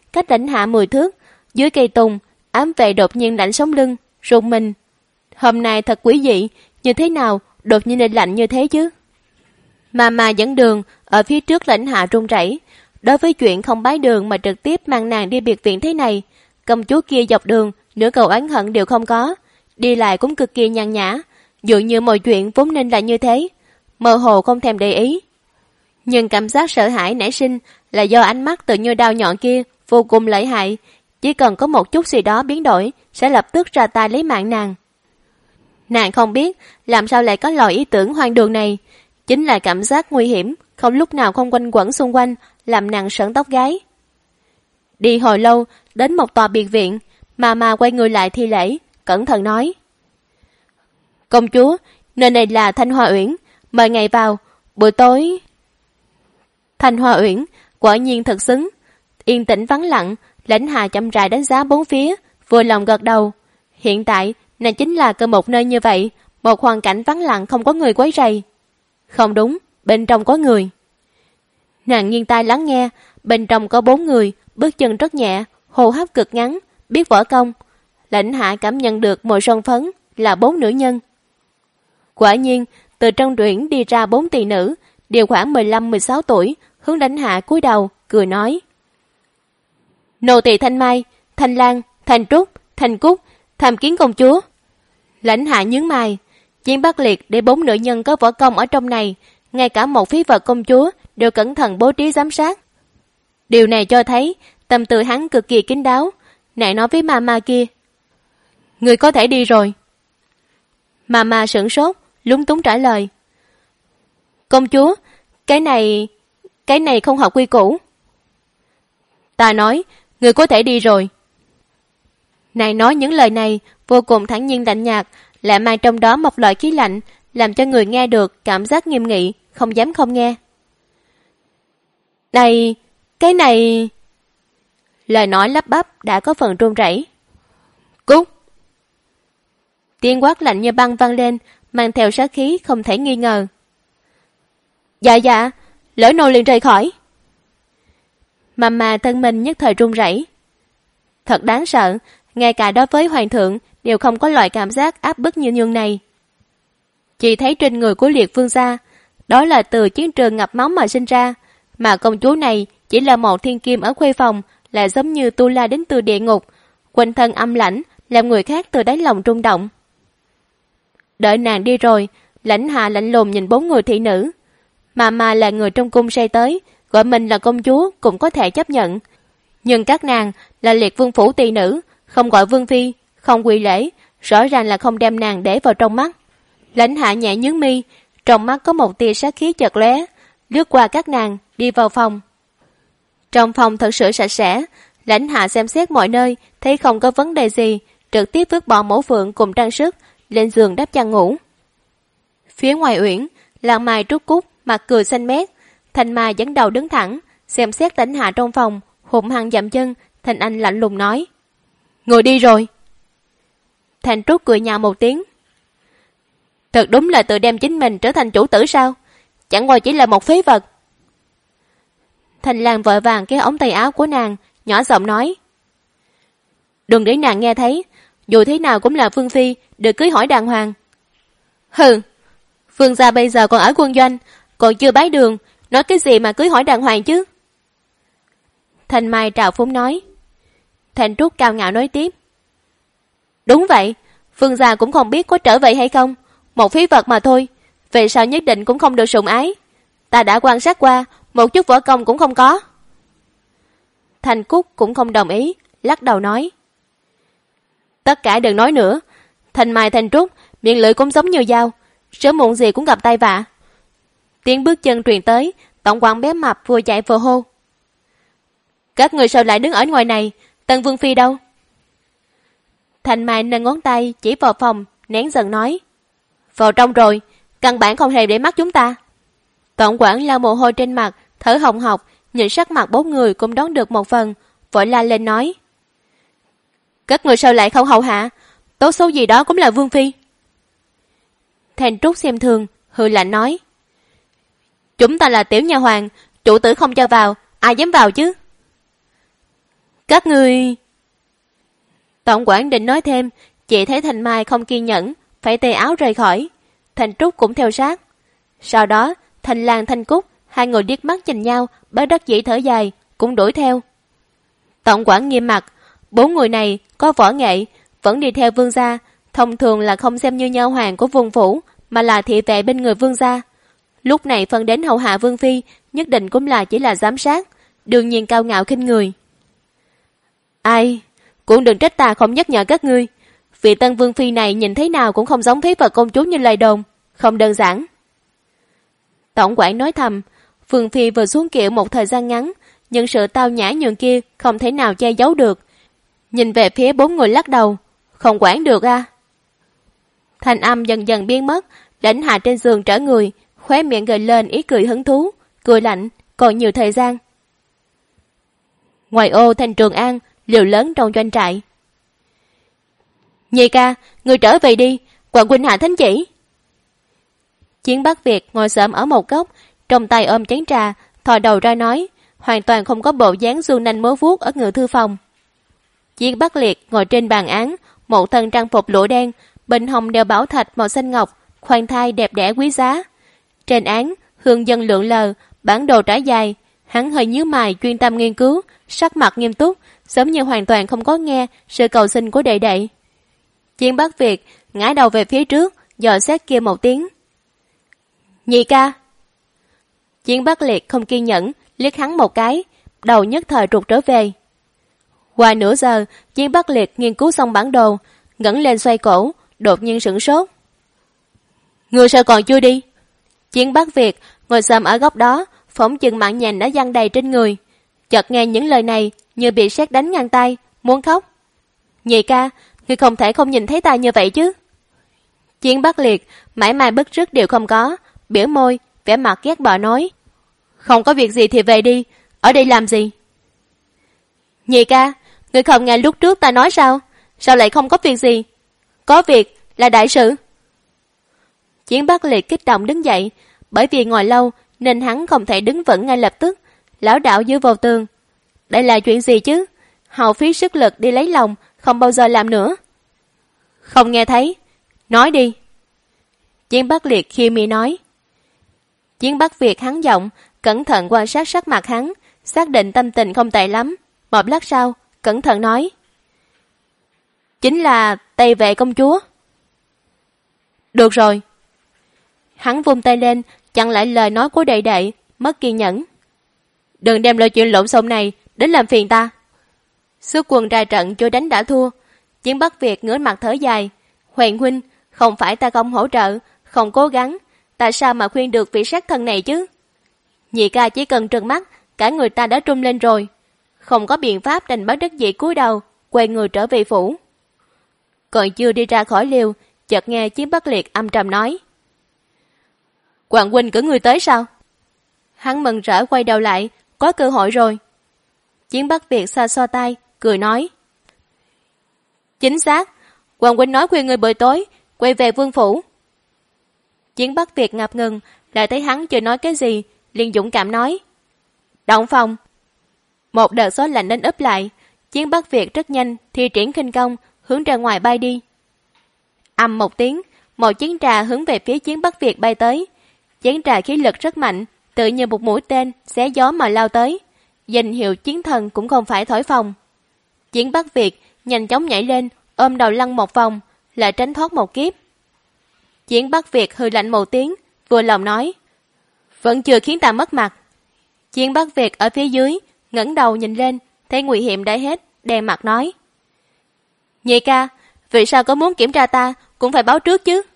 cách Lãnh Hạ 10 thước. Dưới cây tùng, ám vệ đột nhiên lạnh sống lưng, rùng mình. Hôm nay thật quý dị, như thế nào đột nhiên lại lạnh như thế chứ? Mà dẫn đường, ở phía trước Lãnh Hạ run rẩy. Đối với chuyện không bái đường mà trực tiếp mang nàng đi biệt viện thế này, công chúa kia dọc đường, nửa câu oán hận đều không có, đi lại cũng cực kỳ nhàn nhã, dường như mọi chuyện vốn nên là như thế, mơ hồ không thèm để ý. Nhưng cảm giác sợ hãi nảy sinh là do ánh mắt tự như đao nhọn kia vô cùng lợi hại, chỉ cần có một chút gì đó biến đổi sẽ lập tức ra tay lấy mạng nàng. Nàng không biết làm sao lại có loại ý tưởng hoang đường này, chính là cảm giác nguy hiểm không lúc nào không quanh quẩn xung quanh, làm nàng sởn tóc gáy. Đi hồi lâu, đến một tòa biệt viện, mà quay người lại thi lễ, cẩn thận nói: Công chúa, nơi này là Thanh Hoa Uyển, mời ngài vào, buổi tối. Thanh Hoa Uyển quả nhiên thật xứng. Yên tĩnh vắng lặng, Lãnh Hạ chậm rãi đánh giá bốn phía, vừa lòng gật đầu. Hiện tại, nàng chính là cơ một nơi như vậy, một hoàn cảnh vắng lặng không có người quấy rầy. Không đúng, bên trong có người. Nàng nghiêng tai lắng nghe, bên trong có 4 người, bước chân rất nhẹ, hô hấp cực ngắn, biết võ công. Lãnh Hạ cảm nhận được mùi son phấn là 4 nữ nhân. Quả nhiên, từ trong truyện đi ra 4 tỳ nữ, đều khoảng 15-16 tuổi, hướng Lãnh Hạ cúi đầu, cười nói: Nô tỳ Thanh Mai, Thanh Lan, Thanh Trúc, Thanh Cúc, tham kiến công chúa. Lãnh Hạ nhướng mày, Chiến Bắc Liệt để 4 nữ nhân có võ công ở trong này, ngay cả một phí vật công chúa đều cẩn thận bố trí giám sát. Điều này cho thấy tâm tư hắn cực kỳ kín đáo. Nàng nói với mama kia: Người có thể đi rồi. Mama sửng sốt, lúng túng trả lời: Công chúa, cái này không hợp quy củ. Ta nói, người có thể đi rồi. Nàng nói những lời này vô cùng thản nhiên lạnh nhạt, lại mang trong đó một loại khí lạnh, làm cho người nghe được cảm giác nghiêm nghị, không dám không nghe. Cái này... Lời nói lắp bắp đã có phần run rẩy. Cút! Tiếng quát lạnh như băng vang lên, mang theo sát khí không thể nghi ngờ. Dạ, lỡ nô liền rời khỏi. Mà thân mình nhất thời run rẩy. Thật đáng sợ, ngay cả đối với hoàng thượng đều không có loại cảm giác áp bức như nhường này. Chỉ thấy trên người của Liệt Vương gia, đó là từ chiến trường ngập máu mà sinh ra, mà công chúa này chỉ là một thiên kim ở khuê phòng, lại giống như tu la đến từ địa ngục, quanh thân âm lãnh, làm người khác từ đáy lòng rung động. Đợi nàng đi rồi, Lãnh Hạ lạnh lùng nhìn 4 người thị nữ. Mà là người trong cung say tới, gọi mình là công chúa cũng có thể chấp nhận. Nhưng các nàng là Liệt Vương phủ tỳ nữ, không gọi vương phi, không quỳ lễ, rõ ràng là không đem nàng để vào trong mắt. Lãnh Hạ nhẹ nhướng mi, trong mắt có một tia sát khí chợt lóe, lướt qua các nàng, đi vào phòng. Trong phòng thật sự sạch sẽ, Lãnh Hạ xem xét mọi nơi, thấy không có vấn đề gì, trực tiếp vứt bỏ mẫu phượng cùng trang sức, lên giường đắp chăn ngủ. Phía ngoài uyển, Lan Mai Trúc Cúc mặt cười xanh mét, Thanh Mai dẫn đầu đứng thẳng, xem xét Lãnh Hạ trong phòng, hùng hăng dậm chân, Thanh Anh lạnh lùng nói: Người đi rồi. Thanh Trúc cười nhạo một tiếng: Thật đúng là tự đem chính mình trở thành chủ tử sao? Chẳng qua chỉ là một phế vật. Thanh Lan vội vàng kéo ống tay áo của nàng, nhỏ giọng nói: Đừng để nàng nghe thấy, dù thế nào cũng là vương phi, được cưới hỏi đàng hoàng. Hừ, vương gia bây giờ còn ở quân doanh, còn chưa bái đường, nói cái gì mà cưới hỏi đàng hoàng chứ? Thanh Mai trào phúng nói. Thanh Trúc cao ngạo nói tiếp: Đúng vậy, vương gia cũng không biết có trở về hay không, một phí vật mà thôi, về sau nhất định cũng không được sủng ái. Ta đã quan sát qua, một chút võ công cũng không có. Thanh Cúc cũng không đồng ý, lắc đầu nói: Tất cả đừng nói nữa, Thanh Mai Thanh Trúc, miệng lưỡi cũng giống như dao, sớm muộn gì cũng gặp tai vạ. Tiếng bước chân truyền tới, tổng quản bé mập vừa chạy vừa hô: Các người sao lại đứng ở ngoài này, Tân Vương Phi đâu? Thanh Mai nâng ngón tay chỉ vào phòng, nén giận nói: Vào trong rồi, căn bản không hề để mắt chúng ta. Tổng quản lau mồ hôi trên mặt, thở hồng hộc, nhìn sắc mặt 4 người cũng đoán được một phần, vội la lên nói: Các người sao lại không hầu hạ, tốt xấu gì đó cũng là vương phi. Thanh Trúc xem thường, hừ lạnh nói: Chúng ta là tiểu nha hoàng, chủ tử không cho vào, ai dám vào chứ? Các ngươi... Tổng quản định nói thêm, chỉ thấy Thanh Mai không kiên nhẫn, phải tay áo rời khỏi. Thanh Trúc cũng theo sát. Sau đó, Thanh Lan Thanh Cúc, hai người liếc mắt nhìn nhau, bất đắc dĩ thở dài, cũng đuổi theo. Tổng quản nghiêm mặt, 4 người này có võ nghệ, vẫn đi theo vương gia, thông thường là không xem như nha hoàn của vương phủ, mà là thị vệ bên người vương gia. Lúc này phân đến hậu hạ vương phi, nhất định cũng là chỉ là giám sát, đương nhiên cao ngạo khinh người. Ai, cũng đừng trách ta không nhắc nhở các ngươi. Vị tân vương phi này nhìn thế nào cũng không giống Phế Vật công chúa như lời đồn, không đơn giản. Tổng quản nói thầm, vương phi vừa xuống kiệu một thời gian ngắn, nhưng sự tao nhã nhường kia không thể nào che giấu được. Nhìn về phía 4 người lắc đầu, không quản được a. Thanh âm dần dần biến mất, Lãnh Hạ trên giường trở người, khóe miệng gợi lên ý cười hứng thú, cười lạnh, còn nhiều thời gian. Ngoài ô thành Trường An, liều lớn trong doanh trại. Nhị ca, người trở về đi, Quận huynh hạ thánh chỉ. Chiến Bắc Việt ngồi xổm ở một góc, trong tay ôm chén trà, thò đầu ra nói, hoàn toàn không có bộ dáng dương nanh múa vuốt ở ngự thư phòng. Chiến Bắc Liệt ngồi trên bàn án, một thân trang phục lụa đen, bên hông đeo bảo thạch màu xanh ngọc, khoan thai đẹp đẽ quý giá. Trên án, hương dân lượn lờ, bản đồ trải dài, hắn hơi nhíu mày chuyên tâm nghiên cứu, sắc mặt nghiêm túc, giống như hoàn toàn không có nghe sự cầu xin của đệ đệ. Chiến Bắc Việt ngã đầu về phía trước, dò xét kia một tiếng. Nhị ca. Chiến Bắc Liệt không kiên nhẫn, liếc hắn một cái, đầu nhất thời trục trở về. Qua nửa giờ, Chiến Bắc Liệt nghiên cứu xong bản đồ, ngẩng lên xoay cổ, đột nhiên sửng sốt. Người sao còn chưa đi? Chiến Bắc Việt ngồi xổm ở góc đó, phỏng chừng mạng nhành đã giăng đầy trên người. Chợt nghe những lời này như bị sét đánh ngang tay, muốn khóc. Nhị ca, ngươi không thể không nhìn thấy ta như vậy chứ? Chiến Bắc Liệt mãi mãi bứt rứt đều không có, biểu môi, vẻ mặt ghét bỏ nói. Không có việc gì thì về đi, ở đây làm gì? Nhị ca, ngươi không nghe lúc trước ta nói sao? Sao lại không có việc gì? Có việc là đại sự. Chiến Bắc Liệt kích động đứng dậy, bởi vì ngồi lâu nên hắn không thể đứng vững ngay lập tức, lão đảo dựa vào tường. Đây là chuyện gì chứ? Hao phí sức lực đi lấy lòng, không bao giờ làm nữa. Không nghe thấy, nói đi. Chiến Bắc Liệt khi mi nói. Chiến Bắc Việt hắn giọng, cẩn thận quan sát sắc mặt hắn, xác định tâm tình không tệ lắm. Một lát sau, cẩn thận nói. Chính là Tây Vệ công chúa. Được rồi. Hắn vung tay lên, chặn lại lời nói của đệ đệ, mất kiên nhẫn. Đừng đem lời chuyện lộn xộn này đến làm phiền ta. Xuất quân ra trận chưa đánh đã thua. Chiến Bắc Việt ngửa mặt thở dài. Hoàng huynh, không phải ta không hỗ trợ, không cố gắng, tại sao mà khuyên được vị sát thân này chứ? Nhị ca chỉ cần trừng mắt, cả người ta đã trung lên rồi. Không có biện pháp đành bất đắc dĩ cúi đầu, quay người trở về phủ. Còn chưa đi ra khỏi liều, chợt nghe Chiến Bắc Liệt âm trầm nói. Hoàng huynh cử người tới sao? Hắn mừng rỡ quay đầu lại, có cơ hội rồi. Chiến Bắc Việt xoa xoa tay, cười nói. Chính xác, Hoàng huynh nói khuyên người buổi tối, quay về vương phủ. Chiến Bắc Việt ngập ngừng, lại thấy hắn chưa nói cái gì, liền dũng cảm nói. Động phòng. Một đợt gió lạnh đến ấp lại, Chiến Bắc Việt rất nhanh thi triển khinh công, hướng ra ngoài bay đi. Ầm một tiếng, một chén trà hướng về phía Chiến Bắc Việt bay tới. Chén trà khí lực rất mạnh, tự như một mũi tên xé gió mà lao tới. Danh hiệu chiến thần cũng không phải thổi phồng. Chiến Bắc Việt nhanh chóng nhảy lên, ôm đầu lăn một vòng, lại tránh thoát một kiếp. Chiến Bắc Việt hừ lạnh một tiếng, vừa lòng nói. Vẫn chưa khiến ta mất mặt. Chiến Bắc Việt ở phía dưới, ngẩng đầu nhìn lên, thấy nguy hiểm đã hết, đen mặt nói. Nhị ca, vì sao có muốn kiểm tra ta, cũng phải báo trước chứ.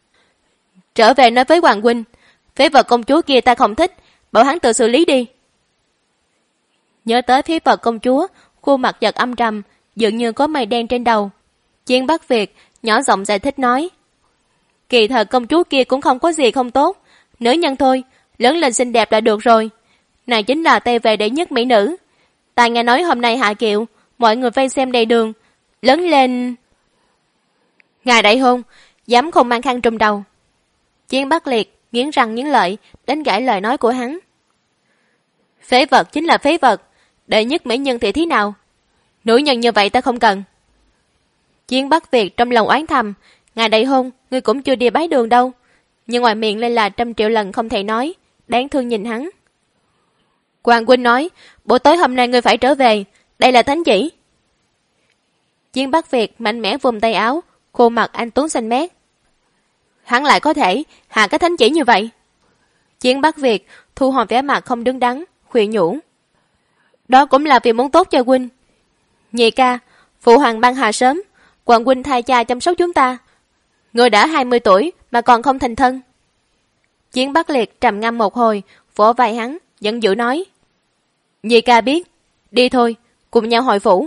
Trở về nói với Hoàng huynh, Phế Vật công chúa kia ta không thích, bảo hắn tự xử lý đi. Nhớ tới Phế Vật công chúa, khuôn mặt giật âm trầm, dường như có mây đen trên đầu. Chiến Bắc Việt nhỏ giọng giải thích nói. Kỳ thật công chúa kia cũng không có gì không tốt, nữ nhân thôi, lớn lên xinh đẹp là được rồi. Nàng chính là Tây Vệ đệ nhất mỹ nữ. Ta nghe nói hôm nay hạ kiệu, mọi người vây xem đầy đường, lớn lên. Ngài đại hôn, dám không mang khăn trùm đầu. Chiến Bắc Liệt nghiến răng nghiến lợi, đánh gãy lời nói của hắn. Phế vật chính là phế vật, đệ nhất mỹ nhân thì thế nào? Nữ nhân như vậy ta không cần. Chiến Bắc Việt trong lòng oán thầm, ngày đại hôn, ngươi cũng chưa đi bái đường đâu. Nhưng ngoài miệng lên là 100 triệu lần không thể nói, đáng thương nhìn hắn. Hoàng huynh nói, buổi tối hôm nay ngươi phải trở về, đây là thánh chỉ. Chiến Bắc Việt mạnh mẽ vùng tay áo, khuôn mặt anh tuấn xanh mét. Hắn lại có thể hạ cái thánh chỉ như vậy. Chiến Bắc Việt thu hồi vẻ mặt không đứng đắn, khuyên nhủ. Đó cũng là vì muốn tốt cho huynh. Nhị ca, phụ hoàng ban hà sớm, Hoàng huynh thay cha chăm sóc chúng ta. Người đã 20 tuổi mà còn không thành thân. Chiến Bắc Liệt trầm ngâm một hồi, vỗ vai hắn, giận dữ nói. Nhị ca biết, đi thôi, cùng nhau hội phủ.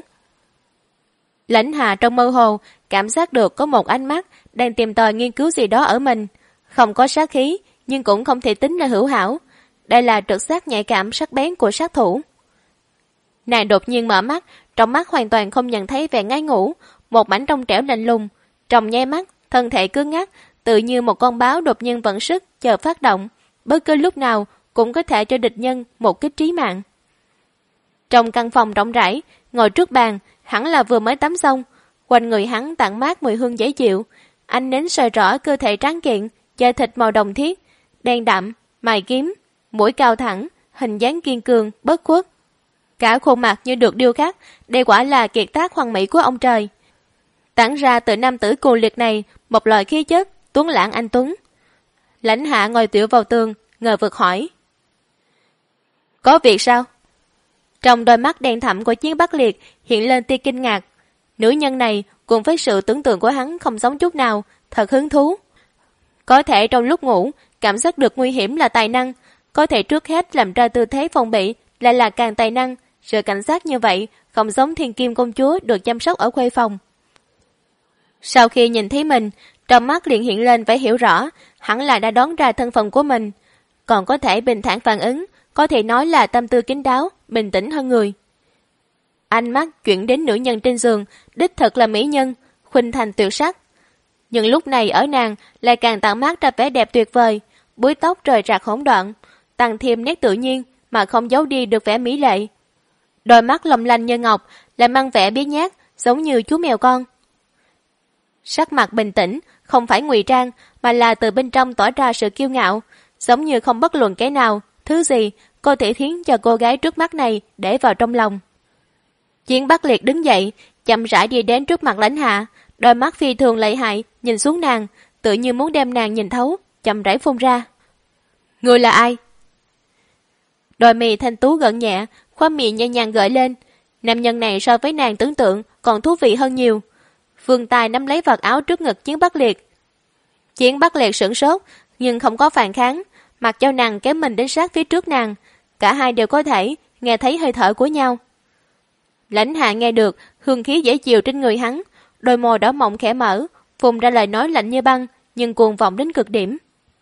Lãnh Hà trong mơ hồ cảm giác được có một ánh mắt đang tìm tòi nghiên cứu gì đó ở mình, không có sát khí nhưng cũng không thể tính là hữu hảo. Đây là trực giác nhạy cảm sắc bén của sát thủ. Nàng đột nhiên mở mắt, trong mắt hoàn toàn không nhận thấy vẻ ngáy ngủ, một mảnh trong trẻo lạnh lùng, trong nháy mắt, thân thể cứng ngắc, tự như một con báo đột nhiên vận sức chờ phát động, bất cứ lúc nào cũng có thể cho địch nhân một kích trí mạng. Trong căn phòng rộng rãi, ngồi trước bàn, hẳn là vừa mới tắm xong, quanh người hắn tản mát mùi hương dễ chịu, ánh nến soi rõ cơ thể tráng kiện, da thịt màu đồng thiết, đen đậm, mày kiếm, mũi cao thẳng, hình dáng kiên cường, bất khuất. Cả khuôn mặt như được điêu khắc, đây quả là kiệt tác hoàn mỹ của ông trời. Tản ra từ nam tử cuồng liệt này một loại khí chất tuấn lãng anh tuấn. Lãnh Hạ ngồi tựa vào tường, ngờ vực hỏi. Có việc sao? Trong đôi mắt đen thẳm của Chiến Bắc Liệt hiện lên tia kinh ngạc. Nữ nhân này cùng với sự tưởng tượng của hắn không giống chút nào, thật hứng thú. Có thể trong lúc ngủ, cảm giác được nguy hiểm là tài năng, có thể trước hết làm ra tư thế phòng bị lại là càng tài năng. Sự cảnh giác như vậy không giống Thiên Kim công chúa được chăm sóc ở khuê phòng. Sau khi nhìn thấy mình, trong mắt liền hiện lên vẻ hiểu rõ, hẳn là đã đoán ra thân phận của mình. Còn có thể bình thản phản ứng, có thể nói là tâm tư kín đáo, bình tĩnh hơn người. Ánh mắt chuyển đến nữ nhân trên giường, đích thực là mỹ nhân, khuynh thành tuyệt sắc. Nhưng lúc này ở nàng lại càng tản mát ra vẻ đẹp tuyệt vời, búi tóc rời rạc hỗn loạn, tăng thêm nét tự nhiên mà không giấu đi được vẻ mỹ lệ. Đôi mắt long lanh như ngọc lại mang vẻ biếc nhác, giống như chú mèo con. Sắc mặt bình tĩnh, không phải ngụy trang, mà là từ bên trong tỏ ra sự kiêu ngạo, giống như không bất luận cái nào, thứ gì có thể khiến cho cô gái trước mắt này để vào trong lòng. Chiến Bắc Liệt đứng dậy, chậm rãi đi đến trước mặt Lãnh Hạ, đôi mắt phi thường lợi hại nhìn xuống nàng, tự như muốn đem nàng nhìn thấu, chậm rãi phun ra. Người là ai? Đôi mì thanh tú gợn nhẹ, khóe miệng nhẹ nhàng gợi lên. Nam nhân này so với nàng tưởng tượng còn thú vị hơn nhiều. Vương Tài nắm lấy vạt áo trước ngực Chiến Bắc Liệt. Chiến Bắc Liệt sửng sốt, nhưng không có phản kháng, mặc cho nàng kéo mình đến sát phía trước nàng. Cả hai đều có thể nghe thấy hơi thở của nhau. Lãnh Hạ nghe được hương khí dễ chịu trên người hắn, đôi môi đỏ mọng khẽ mở, phun ra lời nói lạnh như băng, nhưng cuồng vọng đến cực điểm.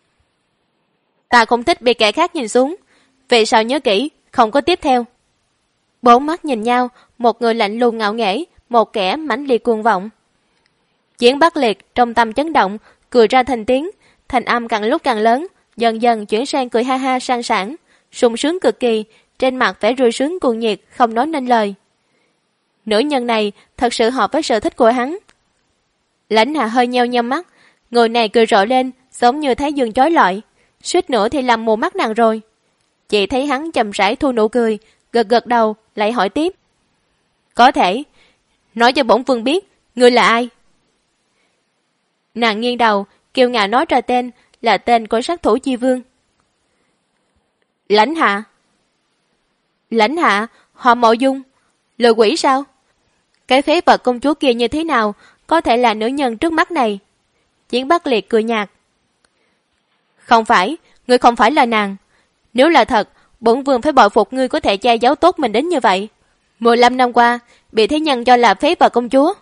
Ta không thích bị kẻ khác nhìn xuống, vậy sao nhớ kỹ, không có tiếp theo. Bốn mắt nhìn nhau, một người lạnh lùng ngạo nghễ, một kẻ mãnh liệt cuồng vọng. Chiến Bắc Liệt trong tâm chấn động, cười ra thành tiếng, thành âm càng lúc càng lớn, dần dần chuyển sang cười ha ha sang sảng, sung sướng cực kỳ, trên mặt vẻ vui sướng cuồng nhiệt, không nói nên lời. Nữ nhân này thật sự hợp với sở thích của hắn. Lãnh Hạ hơi nheo nheo mắt, người này cười rộ lên, giống như thái dương chói lọi, suýt nữa thì làm mù mắt nàng rồi. Chị thấy hắn chậm rãi thu nụ cười, gật gật đầu, lại hỏi tiếp. Có thể, nói cho bổn vương biết, ngươi là ai? Nàng nghiêng đầu, kiêu ngạo nói ra tên, là tên của sát thủ chi vương. Lãnh Hạ. Lãnh Hạ, họ Mộ Dung, lừa quỷ sao? Cái phế vật công chúa kia như thế nào, có thể là nữ nhân trước mắt này? Chiến Bắc Liệt cười nhạt. Không phải, ngươi không phải là nàng. Nếu là thật, bổn vương phải bội phục ngươi có thể che giấu tốt mình đến như vậy. 15 năm qua, bị thế nhân cho là phế vật công chúa.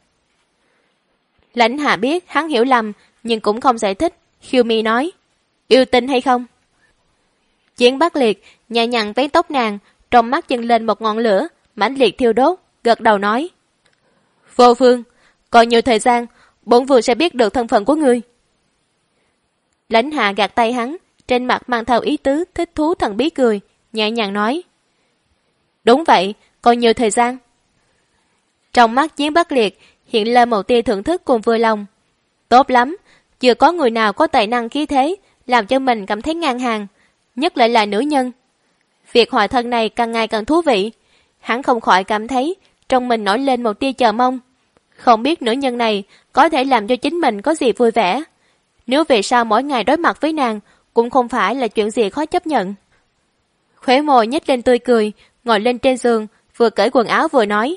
Lãnh Hạ biết hắn hiểu lầm, nhưng cũng không giải thích. Khiêu Mi nói, yêu tinh hay không? Chiến Bắc Liệt nhẹ nhàng vén tóc nàng, trong mắt dâng lên một ngọn lửa, mãnh liệt thiêu đốt, gật đầu nói. Vô phương, còn nhiều thời gian, bổn vương sẽ biết được thân phận của ngươi. Lãnh Hạ gạt tay hắn, trên mặt mang theo ý tứ thích thú thần bí cười, nhẹ nhàng nói. Đúng vậy, còn nhiều thời gian. Trong mắt Chiến Bắc Liệt hiện lên một tia thưởng thức cùng vui lòng. Tốt lắm, chưa có người nào có tài năng khí thế làm cho mình cảm thấy ngang hàng, nhất lại là nữ nhân. Việc hòa thân này càng ngày càng thú vị. Hắn không khỏi cảm thấy trong mình nổi lên một tia chờ mong. Không biết nữ nhân này có thể làm cho chính mình có gì vui vẻ. Nếu về sau mỗi ngày đối mặt với nàng cũng không phải là chuyện gì khó chấp nhận. Khóe môi nhếch lên tươi cười, ngồi lên trên giường, vừa cởi quần áo vừa nói.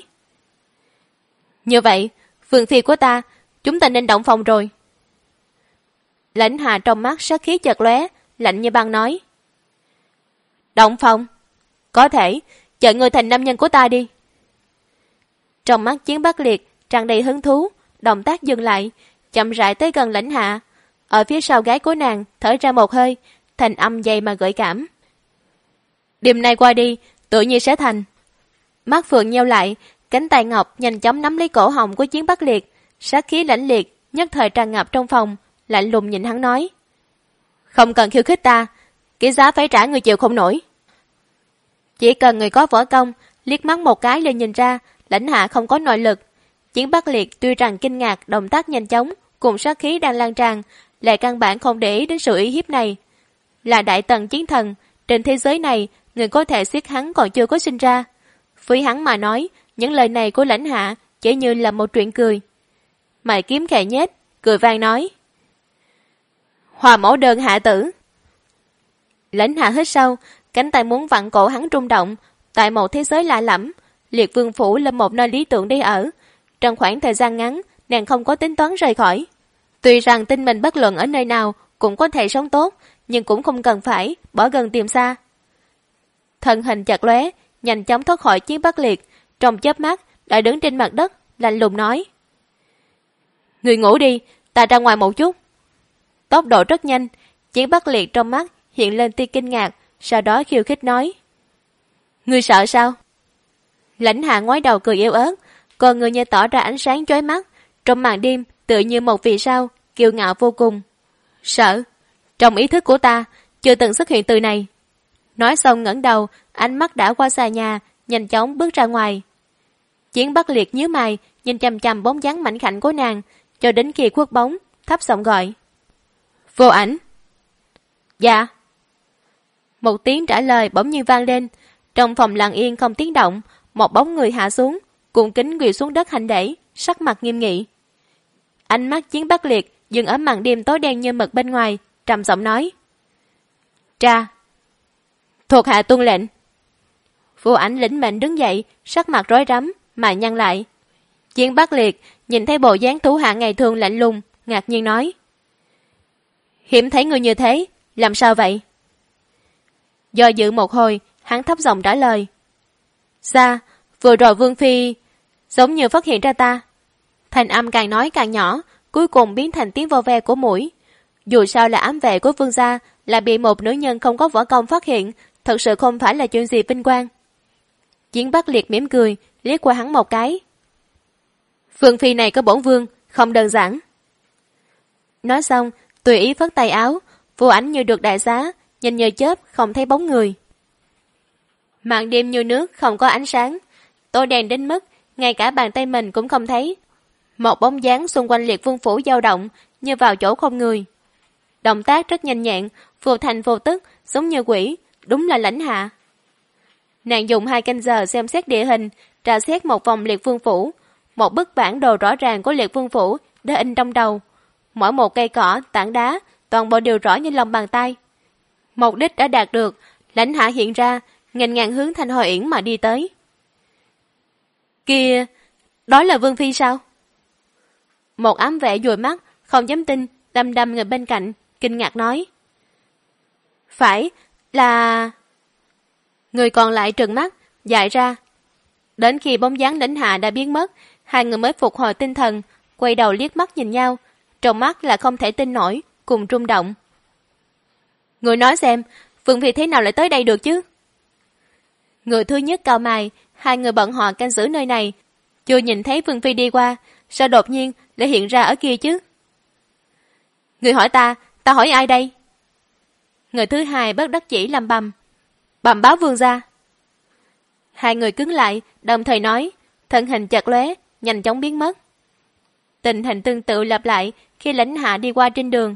Như vậy, Vương phi của ta, chúng ta nên động phòng rồi. Lãnh Hạ trong mắt sát khí chợt lóe, lạnh như băng nói. Động phòng? Có thể, chờ người thành nam nhân của ta đi. Trong mắt Chiến Bắc Liệt tràn đầy hứng thú, động tác dừng lại, chậm rãi tới gần Lãnh Hạ. Ở phía sau gái của nàng thở ra một hơi, thành âm dày mà gợi cảm. Đêm nay qua đi, tự nhiên sẽ thành. Mắt Phượng nheo lại, cánh tay ngọc nhanh chóng nắm lấy cổ họng của Chiến Bắc Liệt, sát khí lãnh liệt nhất thời tràn ngập trong phòng, lạnh lùng nhìn hắn nói. Không cần khiêu khích ta, cái giá phải trả người chịu không nổi. Chỉ cần người có võ công, liếc mắt một cái liền nhìn ra Lãnh Hạ không có nội lực. Chiến Bắc Liệt tuy rằng kinh ngạc động tác nhanh chóng cùng sát khí đang lan tràn, lại căn bản không để ý đến sự uy hiếp này. Là đại tần chiến thần, trên thế giới này người có thể giết hắn còn chưa có sinh ra. Với hắn mà nói, những lời này của Lãnh Hạ chỉ như là một chuyện cười. Mày kiếm khẽ nhếch, cười vang nói. Hòa mẫu đơn hạ tử. Lãnh Hạ hít sâu, cánh tay muốn vặn cổ hắn rung động. Tại một thế giới lạ lẫm, Liệt Vương phủ là một nơi lý tưởng để ở. Trong khoảng thời gian ngắn, nàng không có tính toán rời khỏi. Tuy rằng tin mình bất luận ở nơi nào cũng có thể sống tốt, nhưng cũng không cần phải bỏ gần tìm xa. Thân hình chật lóe, nhanh chóng thoát khỏi Chiến Bắc Liệt, trong chớp mắt đã đứng trên mặt đất, lạnh lùng nói. Người ngủ đi, ta ra ngoài một chút. Tốc độ rất nhanh, Chiến Bắc Liệt trong mắt hiện lên tia kinh ngạc, sau đó khiêu khích nói. Ngươi sợ sao? Lãnh Hạ ngoái đầu cười yếu ớt, còn người như tỏ ra ánh sáng chói mắt, trong màn đêm tựa như một vì sao, kiêu ngạo vô cùng. Sợ? Trong ý thức của ta, chưa từng xuất hiện từ này. Nói xong ngẩng đầu, ánh mắt đã qua xà nhà, nhanh chóng bước ra ngoài. Chiến Bắc Liệt nhíu mày, nhìn chằm chằm bóng dáng mảnh khảnh của nàng, cho đến khi khuất bóng, thấp giọng gọi. Vô Ảnh. Dạ. Một tiếng trả lời bỗng nhiên vang lên, trong phòng lặng yên không tiếng động, một bóng người hạ xuống, cung kính quỳ xuống đất hành lễ, sắc mặt nghiêm nghị. Ánh mắt Chiến Bắc Liệt dừng ở màn đêm tối đen như mực bên ngoài, trầm giọng nói. Tra. Thuộc hạ tuân lệnh. Vô Ảnh lĩnh mệnh đứng dậy, sắc mặt rối rắm, mà nhăn lại. Chiến Bắc Liệt nhìn thấy bộ dáng thủ hạ ngày thường lạnh lùng, ngạc nhiên nói. Hiểm thấy người như thế, làm sao vậy? Do dự một hồi, hắn thấp giọng trả lời. Xa, vừa rồi Vương Phi giống như phát hiện ra ta. Thành âm càng nói càng nhỏ, cuối cùng biến thành tiếng vo ve của mũi. Dù sao là ám vệ của Vương gia, là bị một nữ nhân không có võ công phát hiện, thật sự không phải là chuyện gì vinh quang. Chiến Bắc Liệt mỉm cười, liếc qua hắn một cái. Vương Phi này có bổn vương, không đơn giản. Nói xong, tùy ý phất tay áo, Vô Ảnh như được đại xá, nhìn như chớp không thấy bóng người. Màn đêm như nước không có ánh sáng, tối đèn đến mức ngay cả bàn tay mình cũng không thấy. Một bóng dáng xung quanh Liệt Vương phủ dao động như vào chỗ không người. Động tác rất nhanh nhẹn, vô thành vô tức, giống như quỷ, đúng là Lãnh Hạ. Nàng dùng 2 canh giờ xem xét địa hình, tra xét một vòng Liệt Vương phủ. Một bức bản đồ rõ ràng của Liệt Vương phủ đã in trong đầu. Mỗi một cây cỏ, tảng đá, toàn bộ đều rõ như lòng bàn tay. Mục đích đã đạt được, Lãnh Hạ hiện ra, nghênh ngang hướng Thanh Hồi Yển mà đi tới. Kìa, đó là Vương Phi sao? Một ám vệ dụi mắt, không dám tin, đăm đăm người bên cạnh, kinh ngạc nói. Phải, là... Người còn lại trừng mắt, dại ra. Đến khi bóng dáng Lãnh Hạ đã biến mất, hai người mới phục hồi tinh thần, quay đầu liếc mắt nhìn nhau, trong mắt là không thể tin nổi, cùng rung động. Người nói xem, Vương Phi thế nào lại tới đây được chứ? Người thứ nhất cau mày, hai người bọn họ canh giữ nơi này, chưa nhìn thấy Vương Phi đi qua, sao đột nhiên lại hiện ra ở kia chứ? Người hỏi ta hỏi ai đây? Người thứ hai bất đắc chỉ lầm bầm. Bẩm báo vương gia. Hai người cứng lại, đồng thời nói, thân hình chật lóe, nhanh chóng biến mất. Tình hình tương tự lặp lại khi Lãnh Hạ đi qua trên đường.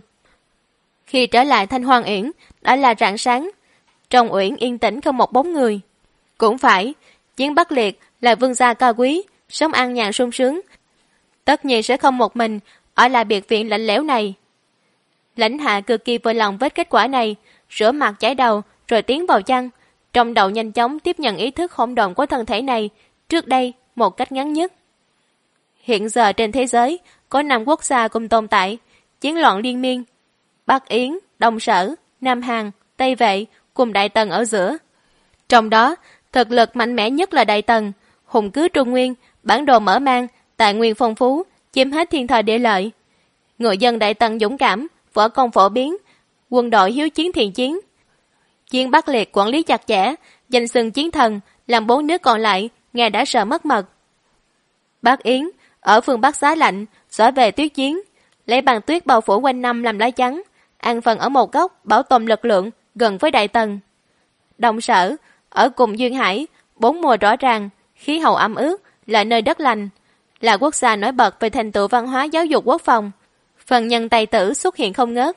Khi trở lại Thanh Hoang Uyển đã là rạng sáng, trong uyển yên tĩnh không một bóng người. Cũng phải, Chiến Bắc Liệt là vương gia cao quý, sống an nhàn sung sướng, tất nhiên sẽ không một mình ở lại biệt viện lạnh lẽo này. Lãnh Hạ cực kỳ vui lòng với kết quả này, rửa mặt chải đầu rồi tiến vào chăn, trong đầu nhanh chóng tiếp nhận ý thức hỗn độn của thân thể này, trước đây một cách ngắn nhất. Hiện giờ trên thế giới có 5 quốc gia cùng tồn tại, chiến loạn liên miên, Bắc Yến, Đông Sở, Nam Hàn, Tây Vệ cùng Đại Tần ở giữa. Trong đó, thực lực mạnh mẽ nhất là Đại Tần, hùng cứ Trung Nguyên, bản đồ mở mang, tài nguyên phong phú, chiếm hết thiên thời địa lợi. Người dân Đại Tần dũng cảm, võ công phổ biến, quân đội hiếu chiến thiện chiến. Chiến Bắc Liệt quản lý chặt chẽ, danh xưng chiến thần, làm 4 nước còn lại nghe đã sợ mất mật. Bắc Yến ở phương Bắc giá lạnh, giỏi về tuyết chiến, lấy băng tuyết bao phủ quanh năm làm lá chắn, an phận ở một góc bảo tồn lực lượng gần với Đại Tần. Đông Sở ở cùng Duyên Hải, 4 mùa rõ ràng, khí hậu ẩm ướt, là nơi đất lành, là quốc gia nổi bật về thành tựu văn hóa giáo dục quốc phòng, phần nhân tài tử xuất hiện không ngớt.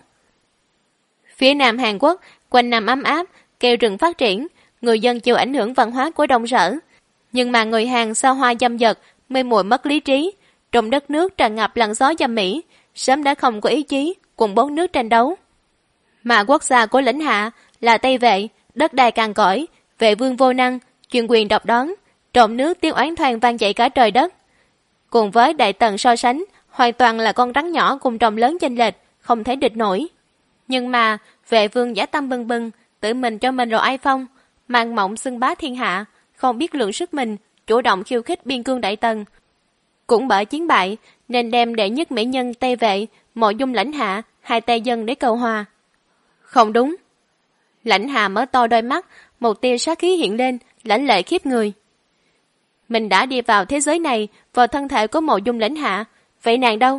Phía Nam Hàn Quốc quanh năm ấm áp, keo rừng phát triển, người dân chịu ảnh hưởng văn hóa của Đông Sở, nhưng mà người Hàn xa hoa dâm dật, mê muội mất lý trí, trong đất nước tràn ngập làn gió dâm mỹ, sớm đã không có ý chí cùng 4 nước tranh đấu. Mà quốc gia của Lãnh Hạ là Tây Vệ, đất đai càn cõi, vệ vương vô năng, chuyên quyền độc đoán, trộm nước tiếng oán thoang vang dậy cả trời đất. Cùng với Đại Tần so sánh, hoàn toàn là con rắn nhỏ cùng trồng lớn chênh lệch, không thể địch nổi. Nhưng mà vệ vương giả tâm bừng bừng, tự mình cho mình rồi ai phong, mang mộng xưng bá thiên hạ, không biết lượng sức mình, chủ động khiêu khích biên cương Đại Tần. Cũng bởi chiến bại nên đem đệ nhất mỹ nhân Tây Vệ, Mộ Dung Lãnh Hạ, hai tay dân để cầu hòa. Không đúng. Lãnh Hạ mở to đôi mắt, một tia sát khí hiện lên, lãnh lệ khiếp người. Mình đã đi vào thế giới này, vào thân thể của Mộ Dung Lãnh Hạ, vậy nàng đâu?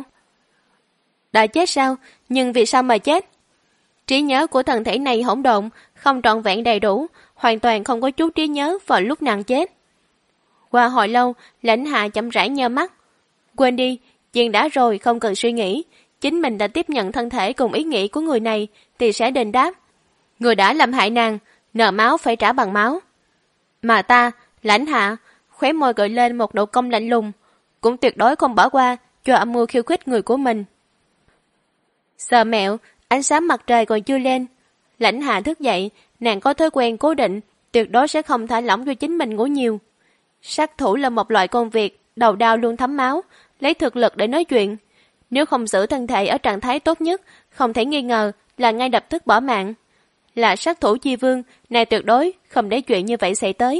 Đã chết sao? Nhưng vì sao mà chết? Trí nhớ của thân thể này hỗn độn, không trọn vẹn đầy đủ, hoàn toàn không có chút trí nhớ vào lúc nàng chết. Qua hồi lâu, Lãnh Hạ chậm rãi nheo mắt. Quên đi, chuyện đã rồi không cần suy nghĩ. Chính mình đã tiếp nhận thân thể cùng ý nghĩ của người này thì sẽ đền đáp. Người đã làm hại nàng, nợ máu phải trả bằng máu. Mà ta, Lãnh Hạ, khóe môi gợi lên một nụ cong lạnh lùng, cũng tuyệt đối không bỏ qua cho âm mưu khiêu khích người của mình. Sợ mẹo, ánh sáng mặt trời còn chưa lên. Lãnh Hạ thức dậy, nàng có thói quen cố định, tuyệt đối sẽ không thả lỏng cho chính mình ngủ nhiều. Sát thủ là một loại công việc, đầu đao luôn thấm máu, lấy thực lực để nói chuyện. Nếu không giữ thân thể ở trạng thái tốt nhất, không thể nghi ngờ là ngay lập tức bỏ mạng. Là sát thủ chi vương, này tuyệt đối không để chuyện như vậy xảy tới.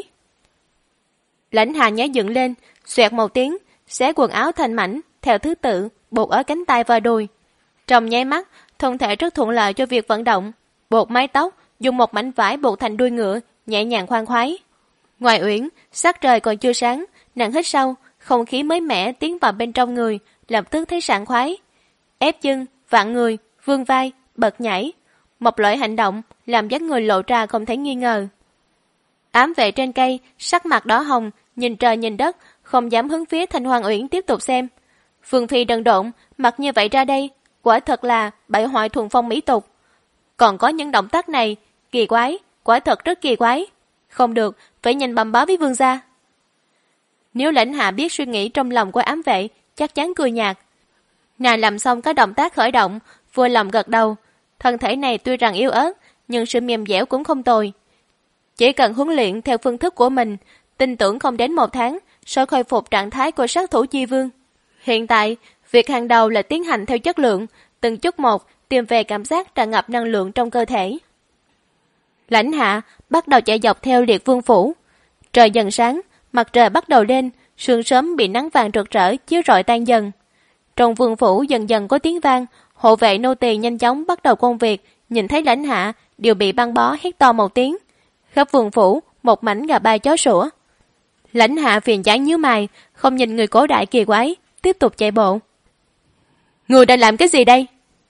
Lãnh Hạ nhảy dựng lên, xoẹt một tiếng, xé quần áo thành mảnh, theo thứ tự, buộc ở cánh tay và đùi. Trong nháy mắt, thân thể rất thuận lợi cho việc vận động. Buộc mái tóc, dùng một mảnh vải buộc thành đuôi ngựa, nhẹ nhàng khoan khoái. Ngoài uyển, sắc trời còn chưa sáng, nàng hít sâu, không khí mới mẻ tiến vào bên trong người, lập tức thấy sảng khoái. Ép chân, vặn người, vươn vai, bật nhảy. Một loại hành động làm dáng người lộ ra không thể nghi ngờ. Ám vệ trên cây, sắc mặt đỏ hồng, nhìn trời nhìn đất, không dám hướng phía Thanh Hoang Uyển tiếp tục xem. Phương Phi đần độn, mặc như vậy ra đây, quả thật là bại hoại thuần phong mỹ tục. Còn có những động tác này, kỳ quái, quả thật rất kỳ quái. Không được, phải nhanh bẩm báo với vương gia. Nếu Lãnh Hạ biết suy nghĩ trong lòng của ám vệ, chắc chắn cười nhạt. Nàng làm xong các động tác khởi động, vui lòng gật đầu. Thân thể này tuy rằng yếu ớt, nhưng sự mềm dẻo cũng không tồi. Chỉ cần huấn luyện theo phương thức của mình, tin tưởng không đến 1 tháng sẽ khôi phục trạng thái của sát thủ chi vương. Hiện tại, việc hàng đầu là tiến hành theo chất lượng, từng chút một tìm về cảm giác tràn ngập năng lượng trong cơ thể. Lãnh Hạ bắt đầu chạy dọc theo Liệt Vương phủ. Trời dần sáng, mặt trời bắt đầu lên, sương sớm bị nắng vàng rực rỡ chiếu rọi tan dần. Trong vương phủ dần dần có tiếng vang, hộ vệ nô tỳ nhanh chóng bắt đầu công việc, nhìn thấy Lãnh Hạ đều bị băng bó hét to một tiếng. Khắp vương phủ một mảnh gà bay chó sủa. Lãnh Hạ phiền chán nhíu mày, không nhìn người cổ đại kỳ quái, tiếp tục chạy bộ. Người đang làm cái gì đây?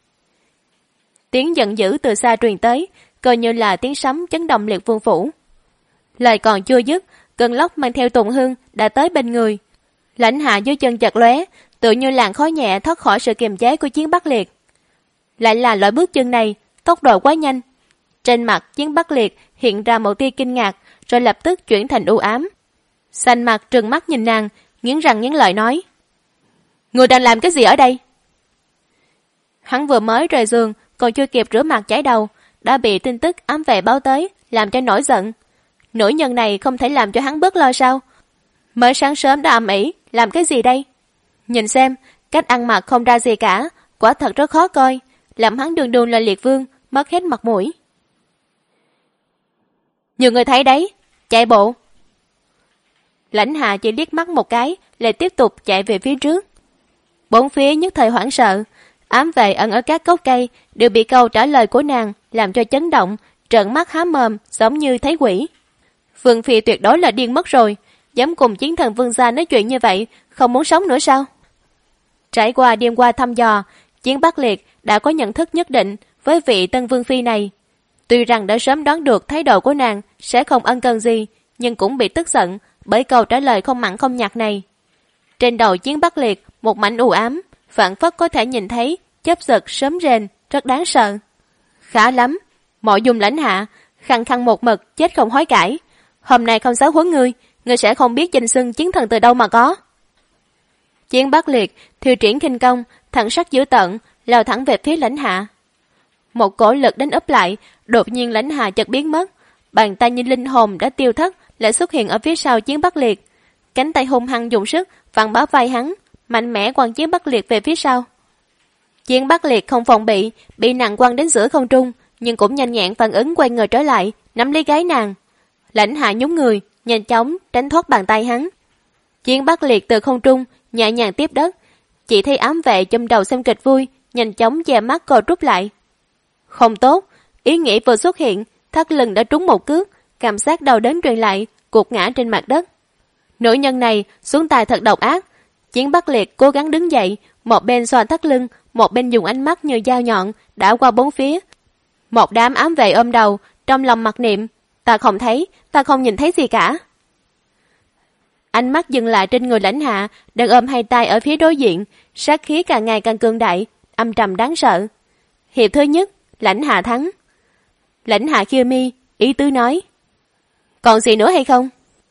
Tiếng giận dữ từ xa truyền tới, coi như là tiếng sấm chấn động Liệt Vương phủ. Lời còn chưa dứt, cơn lốc mang theo Tùng Hương đã tới bên người. Lãnh Hạ dưới chân chật lóe, tự như làn khói nhẹ thoát khỏi sự kiềm chế của Chiến Bắc Liệt. Lại là loại bước chân này, tốc độ quá nhanh. Trên mặt Chiến Bắc Liệt hiện ra một tia kinh ngạc, rồi lập tức chuyển thành u ám. Xanh mặt trừng mắt nhìn nàng, nghiến răng nghiến lợi nói: Người đang làm cái gì ở đây? Hắn vừa mới rời giường, còn chưa kịp rửa mặt chải đầu, đã bị tin tức ám vệ báo tới, làm cho nổi giận. Nữ nhân này không thể làm cho hắn bớt lo sao? Mới sáng sớm đã ầm ĩ, làm cái gì đây? Nhìn xem, cách ăn mặc không ra gì cả, quả thật rất khó coi, làm hắn đường đường là liệt vương, mất hết mặt mũi. Nhiều người thấy đấy, chạy bộ. Lãnh Hạ chỉ liếc mắt một cái, lại tiếp tục chạy về phía trước. Bốn phía nhất thời hoảng sợ, ám vệ ẩn ở các gốc cây đều bị câu trả lời của nàng làm cho chấn động, trợn mắt há mồm giống như thấy quỷ. Vương phi tuyệt đối là điên mất rồi, dám cùng chiến thần Vương gia nói chuyện như vậy, không muốn sống nữa sao? Trải qua đêm qua thăm dò, Chiến Bắc Liệt đã có nhận thức nhất định với vị tân vương phi này. Tuy rằng đã sớm đoán được thái độ của nàng sẽ không ân cần gì, nhưng cũng bị tức giận bởi câu trả lời không mặn không nhạt này. Trên đầu Chiến Bắc Liệt một mảnh u ám, phảng phất có thể nhìn thấy chớp giật sớm rền, rất đáng sợ. Khá lắm, mọi dùng Lãnh Hạ, khăng khăng một mực chết không hối cải. Hôm nay không giáo huấn ngươi sẽ không biết danh xưng chiến thần từ đâu mà có. Chiến Bắc Liệt thiêu triển khinh công, thẳng sắc dữ tợn, lao thẳng về phía Lãnh Hạ. Một cổ lực đánh úp lại, đột nhiên Lãnh Hạ chợt biến mất, bàn tay như linh hồn đã tiêu thất, lại xuất hiện ở phía sau Chiến Bắc Liệt. Cánh tay hung hăng dùng sức vặn bả vai hắn, mạnh mẽ quăng Chiến Bắc Liệt về phía sau. Chiến Bắc Liệt không phòng bị nàng quăng đến giữa không trung, nhưng cũng nhanh nhẹn phản ứng quay người trở lại, nắm lấy gáy nàng. Lãnh Hạ nhún người, nhanh chóng tránh thoát bàn tay hắn. Chiến Bắc Liệt từ không trung nhẹ nhàng tiếp đất, chỉ thấy ám vệ châm đầu xem kịch vui, nhanh chóng che mắt co rút lại. Không tốt, ý nghĩ vừa xuất hiện, thắt lưng đã trúng một cước, cảm giác đau đớn truyền lại, gục ngã trên mặt đất. Nữ nhân này xuống tay thật độc ác. Chiến Bắc Liệt cố gắng đứng dậy, một bên xoa thắt lưng, một bên dùng ánh mắt như dao nhọn đảo qua bốn phía. Một đám ám vệ ôm đầu, trong lòng mặc niệm: ta không thấy, ta không nhìn thấy gì cả. Ánh mắt dừng lại trên người Lãnh Hạ đang ôm hai tay ở phía đối diện, sát khí càng ngày càng cường đại, âm trầm đáng sợ. Hiệp thứ nhất, Lãnh Hạ thắng. Lãnh Hạ khia mi, ý tứ nói: còn gì nữa hay không?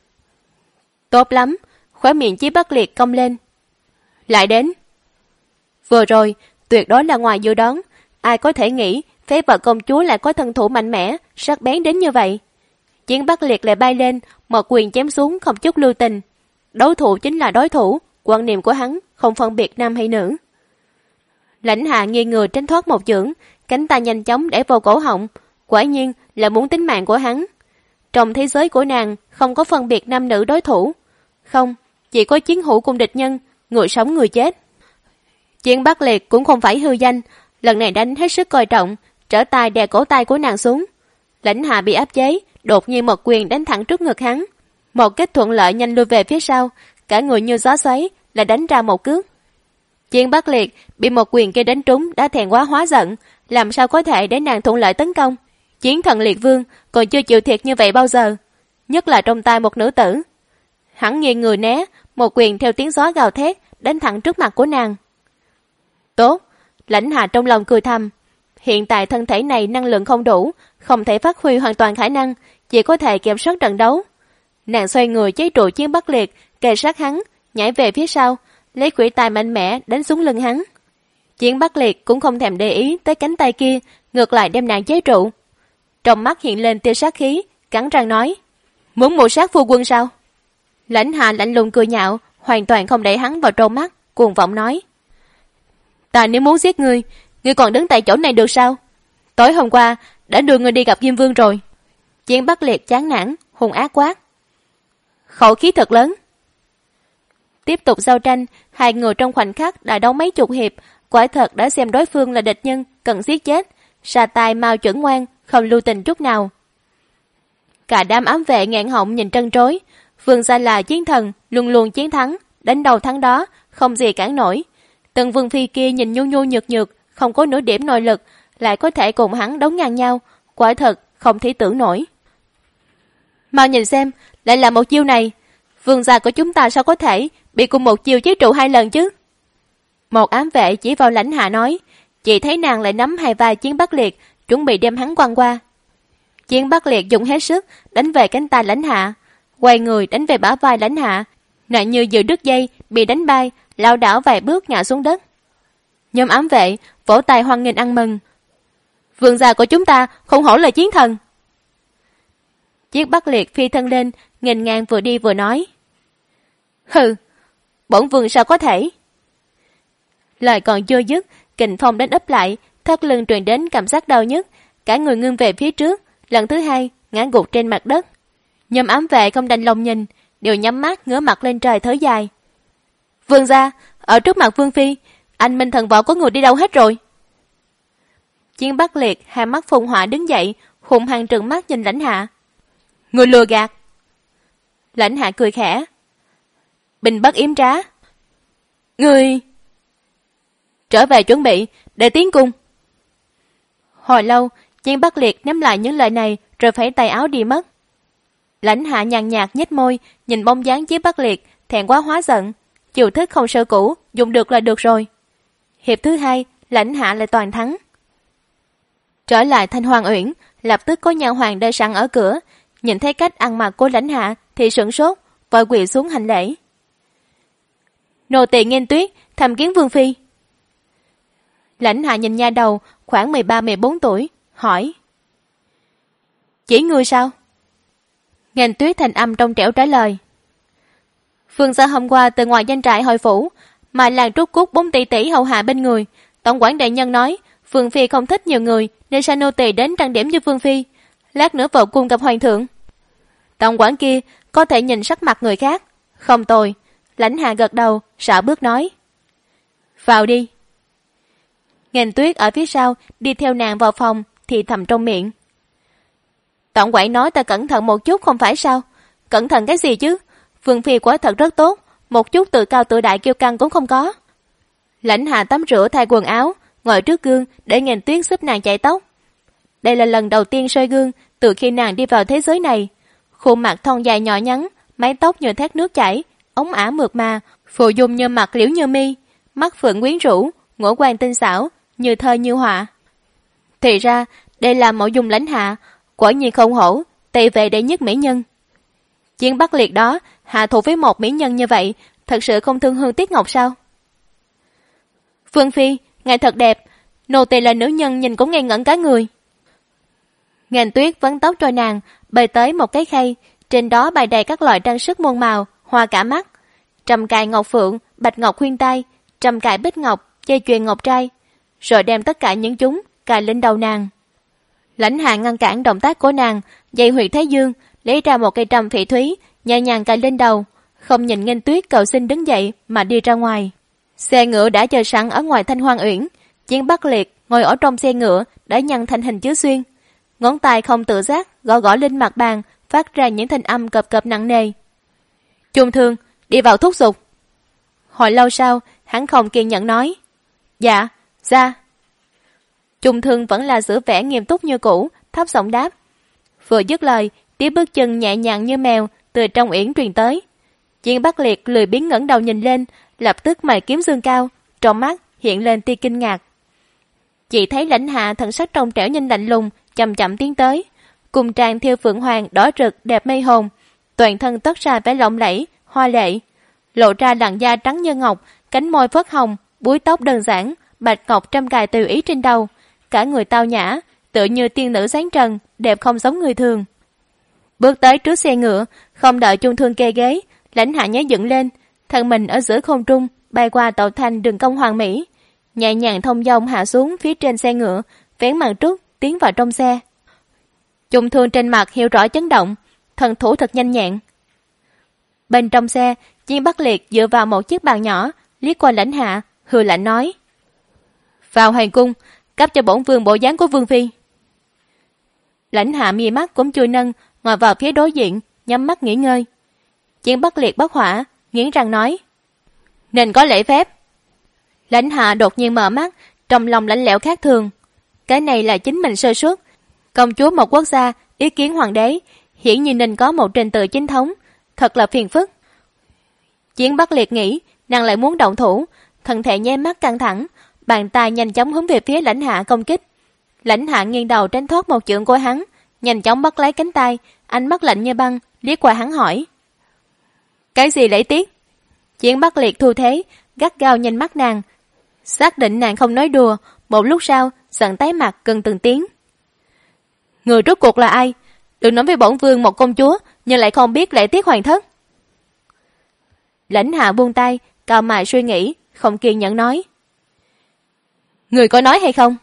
Tốt lắm, khóe miệng Chiến Bắc Liệt cong lên. Lại đến. Vừa rồi, tuyệt đối là ngoài dự đoán, ai có thể nghĩ phế vật công chúa lại có thân thủ mạnh mẽ, sắc bén đến như vậy. Chiến Bắc Liệt lại bay lên, một quyền chém xuống không chút lưu tình. Đối thủ chính là đối thủ, quan niệm của hắn không phân biệt nam hay nữ. Lãnh Hạ nghiêng người tránh thoát một chưởng, cánh tay nhanh chóng để vào cổ họng, quả nhiên là muốn tính mạng của hắn. Trong thế giới của nàng không có phân biệt nam nữ đối thủ, không, chỉ có chiến hữu cùng địch nhân, người sống người chết. Chiến Bắc Liệt cũng không phải hư danh, lần này đánh hết sức coi trọng, trở tay đè cổ tay của nàng xuống. Lãnh Hạ bị áp chế, đột nhiên một quyền đánh thẳng trước ngực hắn, một kích thuận lợi nhanh lui về phía sau, cả người như gió xoáy lại đánh ra một cước. Chiến Bắc Liệt bị một quyền kia đánh trúng đã thẹn quá hóa giận, làm sao có thể để nàng thuận lợi tấn công? Chiến thần liệt vương còn chưa chịu thiệt như vậy bao giờ, nhất là trong tay một nữ tử. Hắn nghiêng người né, một quyền theo tiếng gió gào thét đánh thẳng trước mặt của nàng. Tốt, Lãnh Hạ trong lòng cười thầm. Hiện tại thân thể này năng lượng không đủ, không thể phát huy hoàn toàn khả năng, chỉ có thể kiểm soát trận đấu. Nàng xoay người chế trụ Chiến Bắc Liệt, kề sát hắn, nhảy về phía sau, lấy khuỷu tay mạnh mẽ đánh xuống lưng hắn. Chiến Bắc Liệt cũng không thèm để ý tới cánh tay kia, ngược lại đem nàng chế trụ. Trong mắt hiện lên tia sát khí, cắn răng nói: muốn mưu sát phu quân sao? Lãnh Hạ lạnh lùng cười nhạo, hoàn toàn không để hắn vào trong mắt, cuồng vọng nói: ta nếu muốn giết ngươi còn đứng tại chỗ này được sao? Tối hôm qua đã đưa ngươi đi gặp Diêm Vương rồi. Chiến Bắc Liệt chán nản, hung ác quát: khẩu khí thật lớn. Tiếp tục giao tranh, hai người trong khoảnh khắc đã đấu mấy chục hiệp, quả thật đã xem đối phương là địch nhân cần giết chết, ra tay mau chuẩn ngoan, không lưu tình chút nào. Cả đám ám vệ nghẹn họng nhìn trân trối. Vương gia là chiến thần, luôn luôn chiến thắng, đánh đầu thắng đó, không gì cản nổi. Tần Vương phi kia nhìn nhu nhu nhược nhược, không có nửa điểm nội lực, lại có thể cùng hắn đấu ngang nhau, quả thật không thể tưởng nổi. Mau nhìn xem, lại là một chiêu này. Vương gia của chúng ta sao có thể bị cùng một chiều chế trụ 2 lần chứ? Một ám vệ chỉ vào Lãnh Hạ nói, chỉ thấy nàng lại nắm 2 vai Chiến Bắc Liệt, chuẩn bị đem hắn quăng qua. Chiến Bắc Liệt dùng hết sức đánh về cánh tay Lãnh Hạ, quay người đánh về bả vai Lãnh Hạ, nạn như dự đứt dây bị đánh bay, lảo đảo vài bước ngã xuống đất. Nhóm ám vệ vỗ tay hoan nghênh ăn mừng. Vương gia của chúng ta không hổ là chiến thần. Chiến Bắc Liệt phi thân lên, nghênh ngang vừa đi vừa nói, hừ, bổn vương sao có thể. Lời còn chưa dứt, kình phong đánh úp lại, thắt lưng truyền đến cảm giác đau nhức, cả người ngưng về phía trước, lần thứ 2 ngã gục trên mặt đất. Nhóm ám vệ không đành lòng nhìn, đều nhắm mắt ngửa mặt lên trời thở dài. Vương gia, ở trước mặt Vương phi, anh Minh Thần Võ có người đi đâu hết rồi? Chiến Bắc Liệt hai mắt phun hỏa đứng dậy, hung hăng trừng mắt nhìn Lãnh Hạ. Người lừa gạt. Lãnh Hạ cười khẽ. Bình bất yếm trá. Người trở về chuẩn bị để tiến cung. Hồi lâu, Chiến Bắc Liệt ném lại những lời này rồi phẩy tay áo đi mất. Lãnh Hạ nhàn nhạt nhếch môi, nhìn bóng dáng Chiến Bắc Liệt, thẹn quá hóa giận. Chiêu thức không sơ cũ, dùng được là được rồi. Hiệp thứ 2, Lãnh Hạ lại toàn thắng. Trở lại Thanh Hoàng Uyển, lập tức có nha hoàn đợi sẵn ở cửa, nhìn thấy cách ăn mặc của Lãnh Hạ thì sửng sốt, vội quỳ xuống hành lễ. Nô tỳ Nghênh Tuyết thăm kiến Vương phi. Lãnh Hạ nhìn nha đầu khoảng 13-14 tuổi, hỏi: Chỉ ngươi sao? Nghênh Tuyết thành âm trong trẻo trả lời: Phương gia hôm qua từ ngoài doanh trại hồi phủ, mà làng Trúc Cúc 4 tỷ tỷ hầu hạ bên người. Tổng quản đại nhân nói Vương phi không thích nhiều người, nên sai nô tỳ đến trang điểm cho Vương phi. Lát nữa vào cung gặp hoàng thượng. Tổng quản kia có thể nhìn sắc mặt người khác. Không tồi. Lãnh Hạ gật đầu, sợ bước nói: Vào đi. Nghênh Tuyết ở phía sau đi theo nàng vào phòng, thì thầm trong miệng: Tổng quản nói ta cẩn thận một chút không phải sao? Cẩn thận cái gì chứ? Vương phi quả thật rất tốt, một chút tự cao tự đại kiêu căng cũng không có. Lãnh Hạ tắm rửa thay quần áo, ngồi trước gương để Nghênh Tuyết giúp nàng chải tóc. Đây là lần đầu tiên soi gương từ khi nàng đi vào thế giới này. Khuôn mặt thon dài nhỏ nhắn, mái tóc như thác nước chảy, ống ả mượt mà, phù dung như mặt liễu như mi, mắt phượng quyến rũ, ngũ quan tinh xảo, như thơ như họa. Thì ra đây là mẫu dung Lãnh Hạ, quả nhiên không hổ Tây Vệ đệ nhất mỹ nhân. Chiến Bắc Liệt đó hạ thủ với một mỹ nhân như vậy, thật sự không thương hương tiếc ngọc sao? Vương phi, ngài thật đẹp, nô tỳ là nữ nhân nhìn cũng ngây ngẩn cả người. Nghênh Tuyết vấn tóc cho nàng, bơi tới một cái khay, trên đó bày đầy các loại trang sức muôn màu, hoa cả mắt. Trầm cài ngọc phượng, bạch ngọc khuyên tai, trầm cài bích ngọc, dây chuyền ngọc trai, rồi đem tất cả những chúng cài lên đầu nàng. Lãnh Hạ ngăn cản động tác của nàng, dây huyệt thái dương, lấy ra một cây trầm phỉ thúy, nhẹ nhàng cài lên đầu, không nhìn Nghênh Tuyết cầu xin đứng dậy mà đi ra ngoài. Xe ngựa đã chờ sẵn ở ngoài Thanh Hoàng Uyển. Chiến Bắc Liệt ngồi ở trong xe ngựa đã nhăn thành hình chữ xuyên, ngón tay không tự giác gõ gõ lên mặt bàn, phát ra những thanh âm cộp cộp nặng nề. Trung Thương, đi vào thúc giục. Hồi lâu sau, hắn không kiên nhẫn nói: Dạ, ra. Trung Thương vẫn là giữ vẻ nghiêm túc như cũ, thấp giọng đáp. Vừa dứt lời, tiếng bước chân nhẹ nhàng như mèo từ trong uyển truyền tới. Chiến Bắc Liệt lười biếng ngẩng đầu nhìn lên, lập tức mày kiếm dương cao, trong mắt hiện lên tia kinh ngạc. Chỉ thấy Lãnh Hạ thần sắc trong trẻo nhanh lạnh lùng, chậm chậm tiến tới, cùng tràng theo phượng hoàng đỏ rực đẹp mây hồn, toàn thân toát ra vẻ lộng lẫy, hoa lệ, lộ ra làn da trắng như ngọc, cánh môi phớt hồng, búi tóc đơn giản, bạch ngọc trăm cài tùy ý trên đầu, cả người tao nhã, tựa như tiên nữ sáng trần, đẹp không giống người thường. Bước tới trước xe ngựa, không đợi Trung Thương kê ghế, Lãnh Hạ nhảy dựng lên, thân mình ở giữa không trung bay qua tạo thành đường cong hoàn mỹ, nhẹ nhàng thông dong hạ xuống phía trên xe ngựa, vén màn trúc tiến vào trong xe. Trung Thương trên mặt hiểu rõ chấn động, thần thủ thật nhanh nhẹn. Bên trong xe, Chiến Bắc Liệt dựa vào một chiếc bàn nhỏ, liếc qua Lãnh Hạ, hừ lạnh nói: Vào hoàng cung, cấp cho bổn vương bộ dáng của Vương phi. Lãnh Hạ mi mắt cũng chui nâng, ngồi vào phía đối diện, nhắm mắt nghỉ ngơi. Chiến Bắc Liệt bất hỏa, nghiến răng nói: Nên có lễ phép. Lãnh Hạ đột nhiên mở mắt, trong lòng lạnh lẽo khác thường. Cái này là chính mình sơ suất. Công chúa một quốc gia ý kiến hoàng đế, hiển nhiên nên có một trình tự chính thống, thật là phiền phức. Chiến Bắc Liệt nghĩ nàng lại muốn động thủ, thân thể nháy mắt căng thẳng, bàn tay nhanh chóng hướng về phía Lãnh Hạ công kích. Lãnh Hạ nghiêng đầu tránh thoát một chưởng của hắn, nhanh chóng bắt lấy cánh tay, ánh mắt lạnh như băng liếc qua hắn hỏi: cái gì lễ tiết? Chiến Bắc Liệt thu thế, gắt gao nhìn mắt nàng, xác định nàng không nói đùa. Một lúc sau giận tái mặt gần từng tiếng: người rốt cuộc là ai? Đừng nói với bổn vương một công chúa nhưng lại không biết lễ tiết hoàng thất. Lãnh Hạ buông tay, cau mày suy nghĩ, không kiên nhẫn nói: người có nói hay không?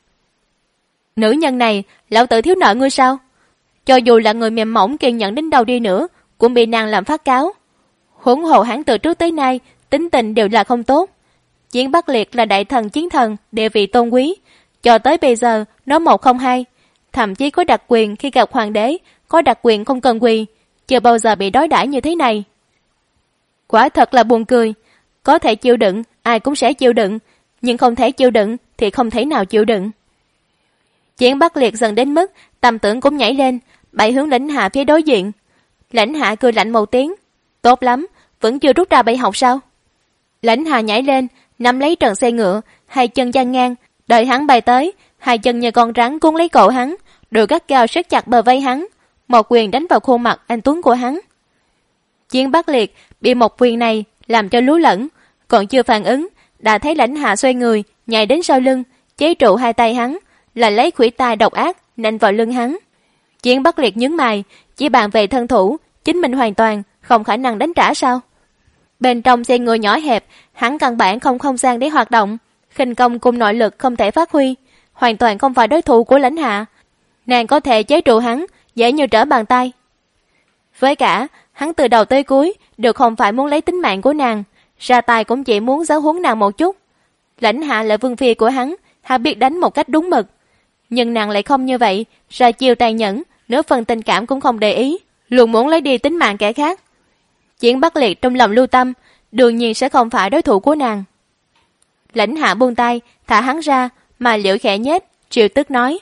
Nữ nhân này, lão tử thiếu nợ ngươi sao? Cho dù là người mềm mỏng kiên nhẫn đến đâu đi nữa, cũng bị nàng làm phát cáo. Huống hồ hắn từ trước tới nay tính tình đều là không tốt. Chiến Bắc Liệt là đại thần chiến thần, địa vị tôn quý, cho tới bây giờ nói một không hai, thậm chí có đặc quyền khi gặp hoàng đế, có đặc quyền không cần quỳ, chưa bao giờ bị đối đãi như thế này. Quả thật là buồn cười. Có thể chịu đựng, ai cũng sẽ chịu đựng, nhưng không thể chịu đựng thì không thể nào chịu đựng. Chiến Bắc Liệt dần đến mức tâm tưởng cũng nhảy lên, bay hướng Lãnh Hạ phía đối diện. Lãnh Hạ cười lạnh một tiếng: tốt lắm, vẫn chưa rút ra bài học sao? Lãnh Hạ nhảy lên, nắm lấy trần xe ngựa, hai chân dang ngang, đợi hắn bay tới, hai chân như con rắn cuốn lấy cổ hắn, đôi gắt gao siết chặt bờ vai hắn, một quyền đánh vào khuôn mặt anh tuấn của hắn. Chiến Bắc Liệt bị một quyền này làm cho lú lẫn, còn chưa phản ứng, đã thấy Lãnh Hạ xoay người nhảy đến sau lưng, chế trụ hai tay hắn, là lấy khuỷu tay độc ác nện vào lưng hắn. Chiến Bắc Liệt nhướng mày, chỉ bàn về thân thủ, chính mình hoàn toàn không khả năng đánh trả sao? Bên trong xe ngựa nhỏ hẹp, hắn căn bản không gian để hoạt động, khinh công cùng nội lực không thể phát huy, hoàn toàn không phải đối thủ của Lãnh Hạ. Nàng có thể chế trụ hắn, dễ như trở bàn tay. Với cả, hắn từ đầu tới cuối đều không phải muốn lấy tính mạng của nàng, ra tay cũng chỉ muốn giáo huấn nàng một chút. Lãnh Hạ là vương phi của hắn biết đánh một cách đúng mực. Nhưng nàng lại không như vậy, ra chiêu tàn nhẫn, nửa phần tình cảm cũng không để ý, luôn muốn lấy đi tính mạng kẻ khác. Chiến Bắc Liệt trong lòng lưu tâm, đương nhiên sẽ không phải đối thủ của nàng. Lãnh Hạ buông tay, thả hắn ra, mà liễu khẽ nhếch, triều tức nói: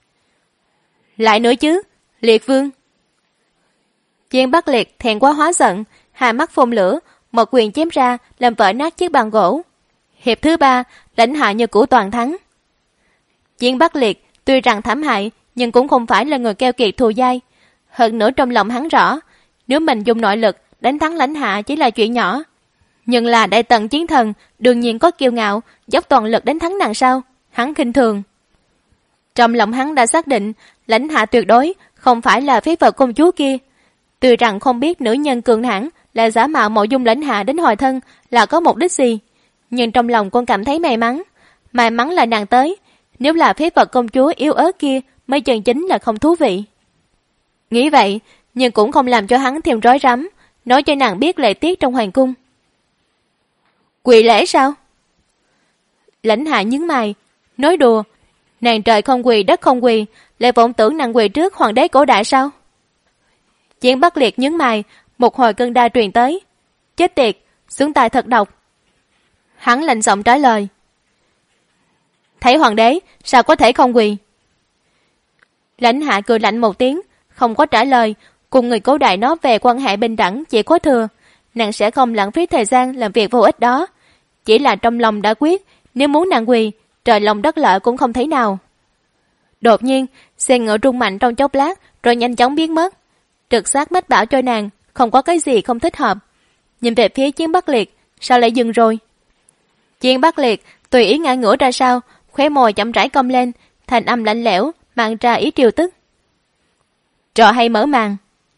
lại nữa chứ, Liệt vương. Chiến Bắc Liệt thẹn quá hóa giận, hai mắt phun lửa, một quyền chém ra làm vỡ nát chiếc bàn gỗ. Hiệp thứ 3, Lãnh Hạ như cũ toàn thắng. Chiến Bắc Liệt tuy rằng thảm hại, nhưng cũng không phải là người keo kiệt thù dai. Hơn nữa trong lòng hắn rõ, nếu mình dùng nội lực đánh thắng Lãnh Hạ chỉ là chuyện nhỏ, nhưng là đại tần chiến thần, đương nhiên có kiêu ngạo, dốc toàn lực đánh thắng nàng sao? Hắn khinh thường. Trong lòng hắn đã xác định, Lãnh Hạ tuyệt đối không phải là phế vật công chúa kia. Tuy rằng không biết nữ nhân cường hãn là giả mạo mộ dung Lãnh Hạ đến hồi thân là có mục đích gì, nhưng trong lòng con cảm thấy may mắn. May mắn là nàng tới, nếu là phế vật công chúa yếu ớt kia mới chân chính là không thú vị. Nghĩ vậy, nhưng cũng không làm cho hắn thêm rối rắm, nói cho nàng biết lễ tiết trong hoàng cung. Quỳ lễ sao? Lãnh Hạ nhướng mày, nói đùa, nàng trời không quỳ đất không quỳ, lại vọng tưởng nàng quỳ trước hoàng đế cổ đại sao? Chiến Bắc Liệt nhướng mày, một hồi cơn đau truyền tới. Chết tiệt, xuống tay thật độc. Hắn lạnh giọng trả lời: thấy hoàng đế sao có thể không quỳ? Lãnh Hạ cười lạnh một tiếng, không có trả lời, cùng người cổ đại nói về quan hệ bình đẳng chỉ có thừa, nàng sẽ không lãng phí thời gian làm việc vô ích đó. Chỉ là trong lòng đã quyết, nếu muốn nàng quỳ, trời lòng đất lở cũng không thấy nào. Đột nhiên, xe ngựa rung mạnh trong chốc lát, rồi nhanh chóng biến mất. Trực giác mách bảo cho nàng, không có cái gì không thích hợp. Nhìn về phía Chiến Bắc Liệt, sao lại dừng rồi? Chiến Bắc Liệt tùy ý ngã ngửa ra sau, khóe môi chậm rãi cong lên, thành âm lạnh lẽo, mang ra ý triều tức. Trò hay mở màn.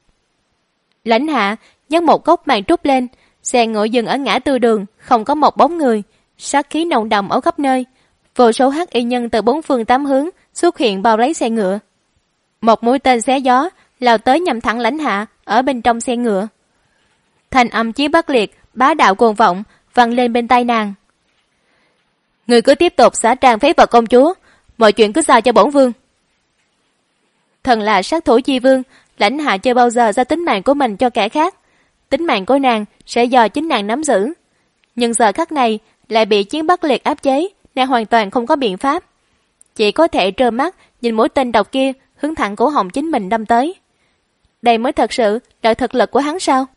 Lãnh Hạ nhấc một gốc màn trút lên, xe ngựa dừng ở ngã tư đường, không có một bóng người, sát khí nồng đậm ở khắp nơi. Vô số hắc y nhân từ bốn phương tám hướng xuất hiện bao lấy xe ngựa. Một mũi tên xé gió lao tới nhằm thẳng Lãnh Hạ ở bên trong xe ngựa. Thành âm Chiến Bắc Liệt bá đạo cuồng vọng vang lên bên tai nàng. Người cứ tiếp tục xả tràn phế vật công chúa, mọi chuyện cứ giao cho bổn vương. Thần là sát thủ chi vương, Lãnh Hạ chưa bao giờ ra tính mạng của mình cho kẻ khác. Tính mạng của nàng sẽ do chính nàng nắm giữ. Nhưng giờ khắc này lại bị Chiến Bắc Liệt áp chế, nàng hoàn toàn không có biện pháp. Chỉ có thể trơ mắt nhìn mũi tên độc kia hướng thẳng cổ họng chính mình đâm tới. Đây mới thật sự là thực lực của hắn sao?